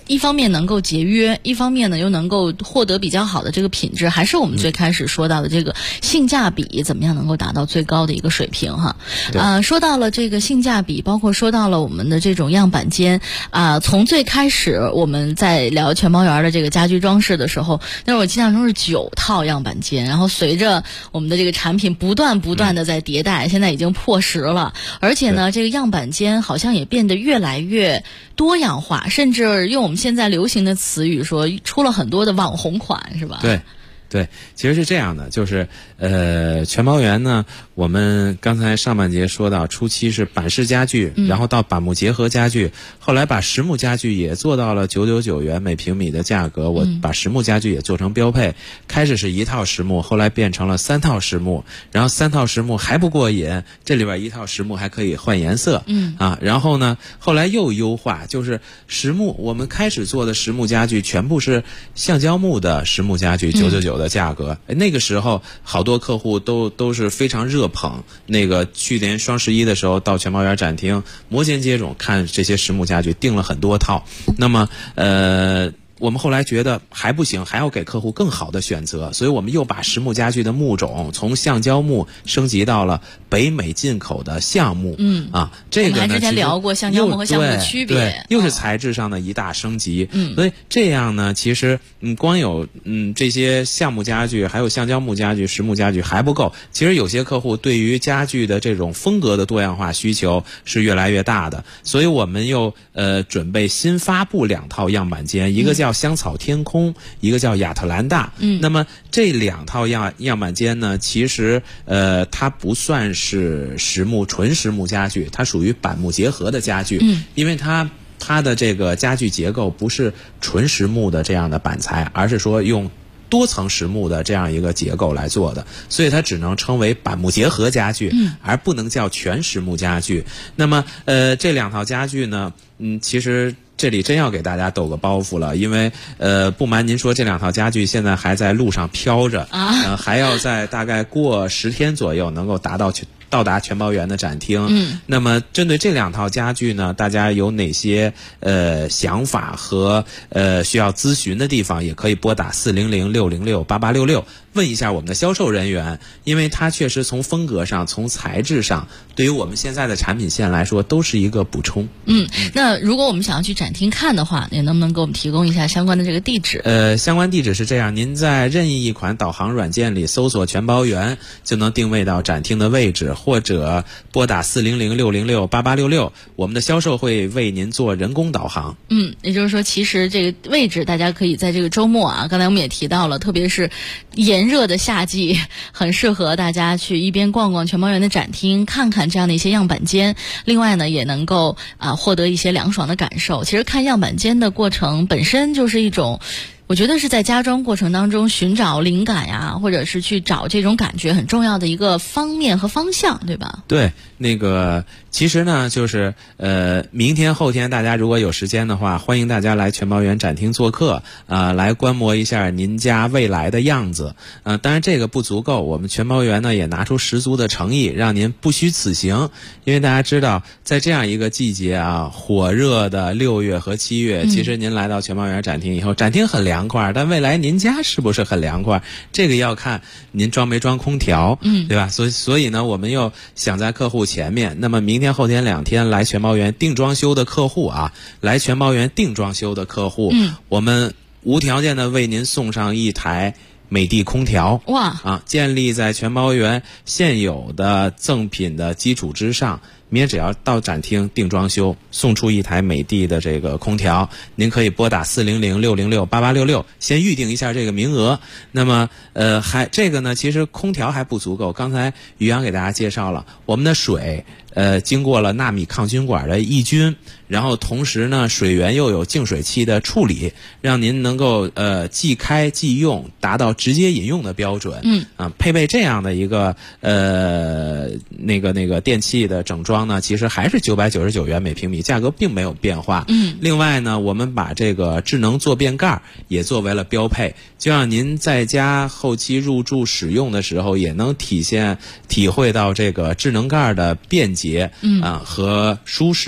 一方面能够节约，一方面呢又能够获得比较好的这个品质，还是我们最开始说到的这个性价比怎么样能够达到最高的一个水平哈。说到了这个性价比，包括说到了我们的这种样板间从最开始我们在聊全包园的这个家居装饰的时候，那我印象中是9套样板间，然后随着我们的这个产品不断的在迭代，现在已经破10了，而且呢这个样板间好像也变得越来越多样化，甚至用我们现在流行的词语说出了很多的网红款，是吧？ 对，其实是这样的，就是全包园呢，我们刚才上半节说到，初期是板式家具，然后到板木结合家具，后来把实木家具也做到了999元每平米的价格，我把实木家具也做成标配。开始是1套实木，后来变成了3套实木，然后3套实木还不过瘾，这里边1套实木还可以换颜色，然后呢，后来又优化，就是实木，我们开始做的实木家具全部是橡胶木的实木家具，999的价格。那个时候好多客户都是非常热捧，那个去年双11的时候到全包园展厅摩肩接踵看这些实木家具，订了很多套。那么我们后来觉得还不行，还要给客户更好的选择，所以我们又把实木家具的木种从橡胶木升级到了北美进口的橡木。这个呢， 我们还之前聊过橡胶木和橡木的区别， 对，又是材质上的一大升级。所以这样呢，其实光有这些橡木家具，还有橡胶木家具、实木家具还不够。其实有些客户对于家具的这种风格的多样化需求是越来越大的，所以我们又准备新发布2套样板间，一个叫香草天空，一个叫亚特兰大。那么这2套样板间呢，其实它不算是纯实木家具，它属于板木结合的家具。因为它的这个家具结构不是纯实木的这样的板材，而是说用多层实木的这样一个结构来做的，所以它只能称为板木结合家具，而不能叫全实木家具。那么这2套家具呢，其实这里真要给大家抖个包袱了，因为不瞒您说，这2套家具现在还在路上飘着，还要在大概过10天左右能够到达全包园的展厅。那么针对这2套家具呢，大家有哪些想法和需要咨询的地方，也可以拨打400-606-8866问一下我们的销售人员，因为它确实从风格上、从材质上，对于我们现在的产品线来说都是一个补充。 那如果我们想要去展厅看的话，你能不能给我们提供一下相关的这个地址？ 相关地址是这样，您在任意一款导航软件里搜索全包园，就能定位到展厅的位置，或者拨打400-606-8866，我们的销售会为您做人工导航。 也就是说，其实这个位置大家可以在这个周末刚才我们也提到了，特别是炎热的夏季，很适合大家去一边逛逛全包园的展厅，看看这样的一些样板间，另外呢也能够获得一些凉爽的感受。其实看样板间的过程本身就是一种，我觉得是在家装过程当中寻找灵感呀，或者是去找这种感觉很重要的一个方面和方向，对吧？ 对，那个其实呢，就是明天后天大家如果有时间的话，欢迎大家来全包园展厅做客，来观摩一下您家未来的样子。当然这个不足够，我们全包园呢也拿出十足的诚意，让您不虚此行。因为大家知道，在这样一个季节火热的6月和7月，其实您来到全包园展厅以后，展厅很凉快，但未来您家是不是很凉快？这个要看您装没装空调，对吧？所以呢，我们又想在客户前面。那么明天后天2天来全包园定装修的客户来全包园定装修的客户，我们无条件的为您送上一台美的空调。建立在全包园现有的赠品的基础之上，您只要到展厅定装修，送出一台美的的这个空调，您可以拨打400-606-8866先预定一下这个名额。那么这个呢，其实空调还不足够，刚才于洋给大家介绍了我们的水经过了纳米抗菌管的抑菌，然后同时呢水源又有净水器的处理，让您能够即开即用，达到直接饮用的标准。配备这样的一个那个电器的整装呢，其实还是999元每平米，价格并没有变化。另外呢，我们把这个智能坐便盖也作为了标配，就让您在家后期入住使用的时候，也能体会到这个智能盖的便捷和舒适。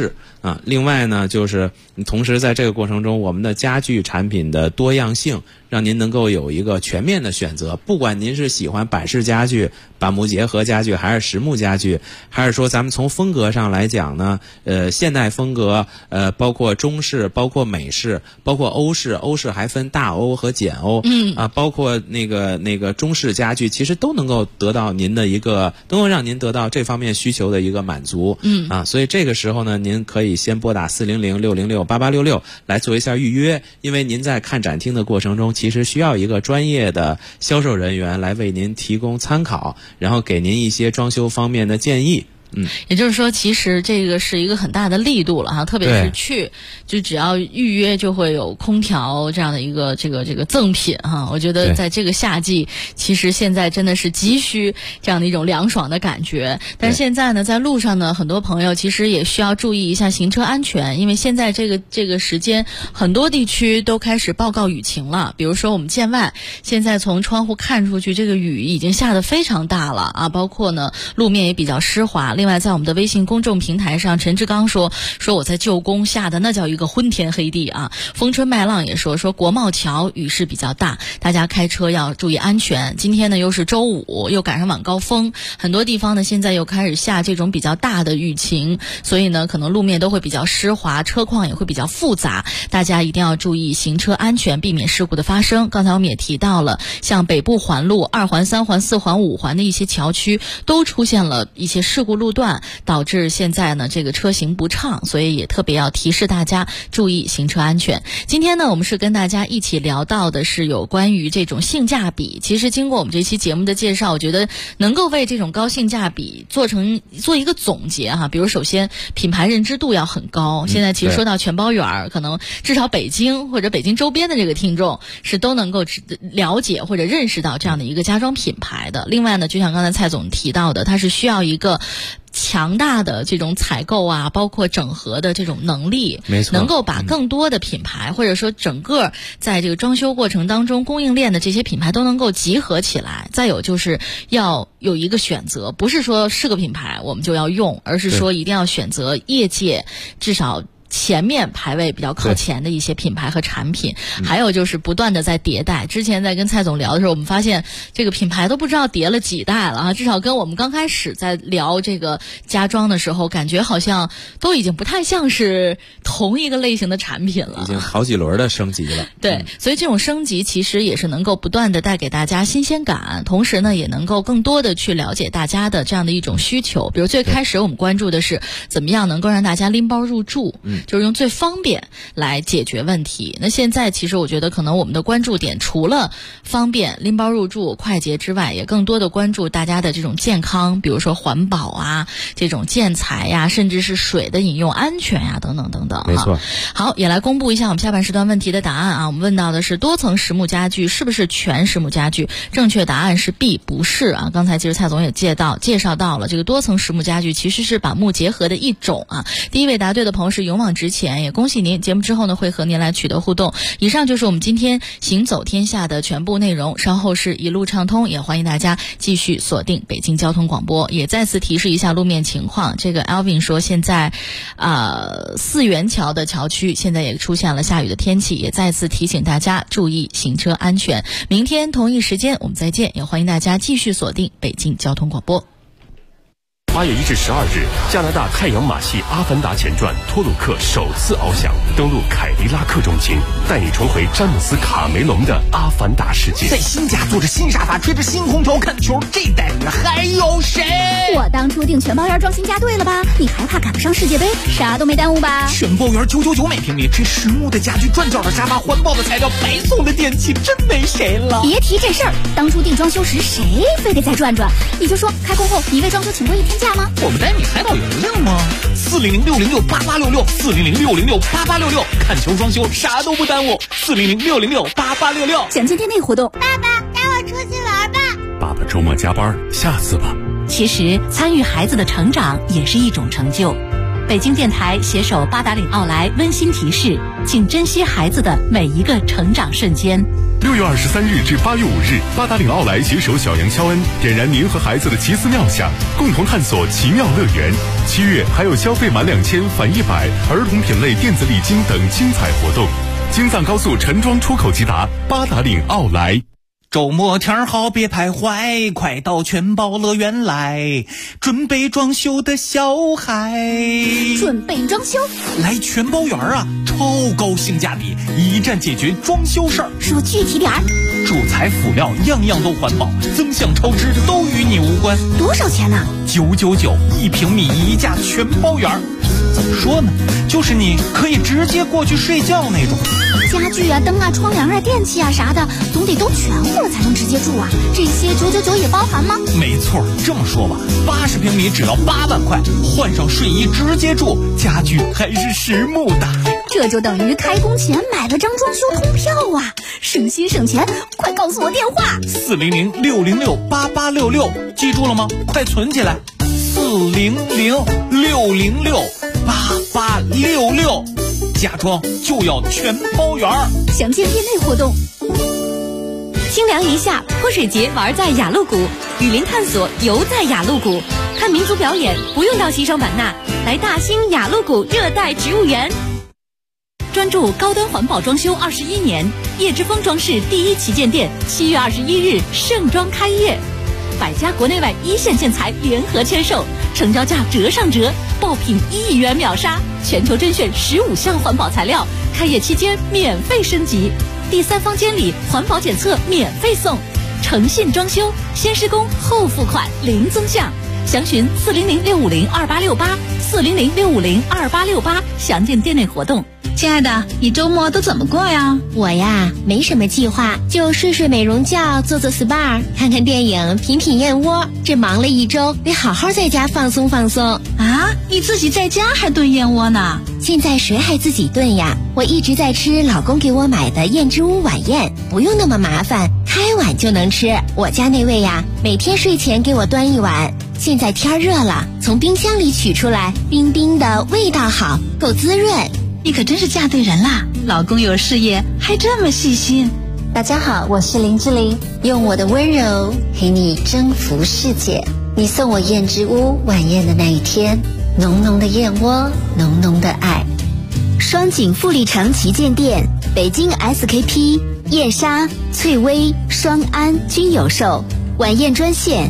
啊。另外呢，就是同时在这个过程中，我们的家具产品的多样性，让您能够有一个全面的选择。不管您是喜欢板式家具、板木结合家具，还是实木家具，还是说咱们从风格上来讲呢，现代风格，包括中式，包括美式，包括欧式，欧式还分大欧和简欧，包括那个中式家具，其实都能够得到您的一个，都能让您得到这方面需求的一个满足，所以这个时候呢，您可以先拨打400-606-8866来做一下预约，因为您在看展厅的过程中，其实需要一个专业的销售人员来为您提供参考，然后给您一些装修方面的建议。 也就是说，其实这个是一个很大的力度了哈，特别是就只要预约就会有空调这样的一个这个赠品哈。我觉得在这个夏季，其实现在真的是急需这样的一种凉爽的感觉。但是现在呢，在路上呢，很多朋友其实也需要注意一下行车安全，因为现在这个时间，很多地区都开始报告雨情了。比如说我们建外，现在从窗户看出去，这个雨已经下得非常大了啊，包括呢路面也比较湿滑。另外，在我们的微信公众平台上，陈志刚说我在旧宫下的那叫一个昏天黑地啊。风春麦浪也说国贸桥雨势比较大，大家开车要注意安全。今天呢又是周五，又赶上晚高峰，很多地方呢现在又开始下这种比较大的雨情，所以呢可能路面都会比较湿滑，车况也会比较复杂，大家一定要注意行车安全，避免事故的发生。刚才我们也提到了，像北部环路2环、3环、4环、5环的一些桥区都出现了一些事故路段，导致现在呢这个车行不畅，所以也特别要提示大家注意行车安全。今天呢我们是跟大家一起聊到的是有关于这种性价比。其实经过我们这期节目的介绍，我觉得能够为这种高性价比做一个总结哈。比如首先品牌认知度要很高，现在其实说到全包圆，可能至少北京或者北京周边的这个听众是都能够了解或者认识到这样的一个家装品牌的。另外呢，就像刚才蔡总提到的，它是需要一个强大的这种采购啊，包括整合的这种能力， 没错， 能够把更多的品牌，或者说整个在这个装修过程当中供应链的这些品牌都能够集合起来。再有就是要有一个选择，不是说是个品牌我们就要用，而是说一定要选择业界至少前面排位比较靠前的一些品牌和产品。还有就是不断的在迭代。之前在跟蔡总聊的时候，我们发现这个品牌都不知道迭了几代了啊，至少跟我们刚开始在聊这个家装的时候，感觉好像都已经不太像是同一个类型的产品了， 已经好几轮的升级了。 对，所以这种升级其实也是能够不断的带给大家新鲜感，同时呢也能够更多的去了解大家的这样的一种需求。比如最开始我们关注的是怎么样能够让大家拎包入住，就是用最方便来解决问题。那现在其实我觉得可能我们的关注点除了方便拎包入住快捷之外，也更多的关注大家的这种健康，比如说环保啊，这种建材呀，甚至是水的饮用安全呀，等等等等。 没错。 好，也来公布一下我们下半时段问题的答案啊。我们问到的是多层实木家具是不是全实木家具？正确答案是 B， 不是啊。刚才其实蔡总也介绍到了，这个多层实木家具其实是板木结合的一种啊。第一位答对的朋友是勇往直前，也恭喜您。节目之后呢会和您来取得互动。以上就是我们今天行走天下的全部内容，稍后是一路畅通，也欢迎大家继续锁定北京交通广播。也再次提示一下路面情况，这个 Alvin 说现在四元桥的桥区现在也出现了下雨的天气，也再次提醒大家注意行车安全。明天同一时间我们再见，也欢迎大家继续锁定北京交通广播。 8月1至12日，加拿大太阳马戏《阿凡达前传》托鲁克首次翱翔，登陆凯迪拉克中心，带你重回詹姆斯·卡梅隆的阿凡达世界。 在新家坐着新沙发，吹着新空调看球，这待遇还有谁？ 我当初订全包圆装新家对了吧？你还怕赶不上世界杯？啥都没耽误吧？ 全包圆999每平米，这实木的家具、转角的沙发、环保的材料、白送的电器，真没谁了。 别提这事儿，当初订装修时谁非得再转转？你就说开工后你为装修请过1天假吗？ 我们带你海岛游游吗？400-606-8866，400-606-8866，看球装修啥都不耽误。400-606-8866， 详情店内活动。 爸爸带我出去玩吧。 爸爸周末加班，下次吧。 其实参与孩子的成长也是一种成就。 北京电台携手八达岭奥莱温馨提示，请珍惜孩子的每一个成长瞬间。 6月23日至8月5日，八达岭奥莱携手小杨肖恩，点燃您和孩子的奇思妙想，共同探索奇妙乐园。7月还有消费满2000返100，儿童品类电子礼金等精彩活动。京藏高速陈庄出口即达，八达岭奥莱。 周末天好别徘徊，快到全宝乐园来，准备装修的小孩。 准备装修？ 来全宝园啊，超高性价比，一站解决装修事儿。 说具体点儿。 主材辅料样样都环保，增项超支都与你无关。 多少钱呢 ？999，1平米一价全包圆。怎么说呢？就是你可以直接过去睡觉那种。 家具啊、灯啊、窗帘啊、电器啊啥的，总得都全乎才能直接住啊。这些999也包含吗？ 没错，这么说吧，80平米只要8万块，换上睡衣直接住，家具还是实木的。 这就等于开工前买了张装修通票啊！省心省钱，快告诉我电话 ：400-606-8866，记住了吗？快存起来，400-606-8866，家装就要全包圆。 详见店内活动。 清凉一下，泼水节玩在雅鹿谷，雨林探索游在雅鹿谷，看民族表演不用到西双版纳，来大兴雅鹿谷热带植物园。专注高端环保装修21年，叶之峰装饰第一旗舰店7月21日盛装开业，百家国内外一线建材联合签售，成交价折上折，爆品1亿元秒杀，全球甄选15项环保材料，开业期间免费升级，第3房间里环保检测免费送，诚信装修，先施工后付款零增项，详询400-650-2868，400-650-2868，详见店内活动。 亲爱的，你周末都怎么过呀？ 我呀，没什么计划，就睡睡美容觉，做做 SPA， 看看电影，品品燕窝。这忙了一周，得好好在家放松放松。 啊，你自己在家还炖燕窝呢？ 现在谁还自己炖呀？我一直在吃老公给我买的燕之屋晚宴，不用那么麻烦，开碗就能吃。我家那位呀，每天睡前给我端一碗。现在天热了，从冰箱里取出来，冰冰的，味道好，够滋润。 你可真是嫁对人啦！老公有事业，还这么细心。 大家好，我是林志玲，用我的温柔陪你征服世界。你送我燕之屋晚宴的那一天，浓浓的燕窝，浓浓的爱。 双井富力城旗舰店，北京 SKP、燕莎、翠微、双安均有售。晚宴专线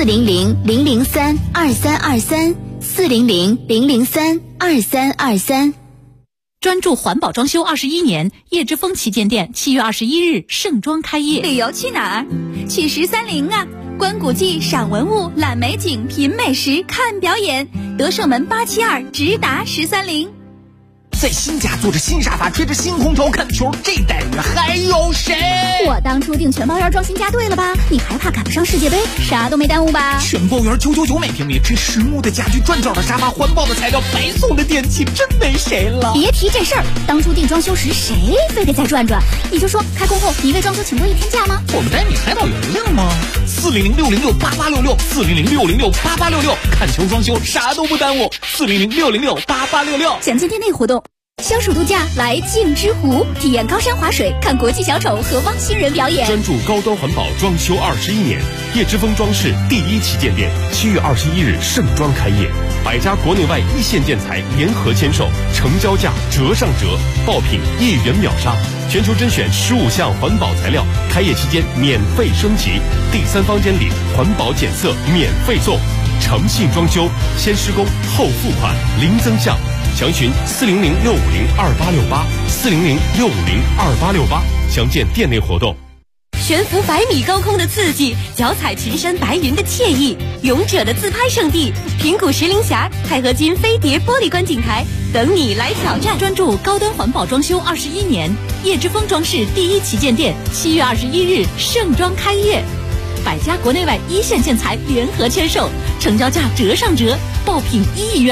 400-003-2323，400-003-2323。 专注环保装修21年，叶之峰旗舰店7月21日盛装开业。 旅游去哪儿？去13陵啊！观古迹、赏文物、览美景、品美食、看表演。德胜门872直达13陵。 在新家坐着新沙发，吹着新空调看球，这待遇还有谁？ 我当初订全包园装新家对了吧？你还怕赶不上世界杯？啥都没耽误吧？ 全包园999每平米，这实木的家具、转角的沙发、环保的材料、白送的电器，真没谁了。 别提这事儿，当初订装修时谁非得再转转？你就说开工后你为装修请多1天假吗？ 我们带你海岛游了吗？400-606-8866，400-606-8866，看球装修啥都不耽误。400-606-8866， 详见店内活动。消暑度假来镜之湖，体验高山滑水，看国际小丑和汪星人表演。 专注高端环保装修21年，叶之峰装饰第一旗舰店7月21日盛装开业，百家国内外一线建材联合签售，成交价折上折，爆品1亿元秒杀，全球甄选15项环保材料，开业期间免费升级，第3房间里环保检测免费送，诚信装修，先施工后付款零增项。详询400-650-2868，400-650-2868，详见店内活动。 悬浮100米高空的刺激，脚踩群山白云的惬意，勇者的自拍圣地平谷石林峡钛合金飞碟玻璃观景台，等你来挑战。专注高端环保装修21年，叶之峰装饰第一旗舰店7月21日盛装开业，百家国内外一线建材联合签售，成交价折上折，爆品1亿元。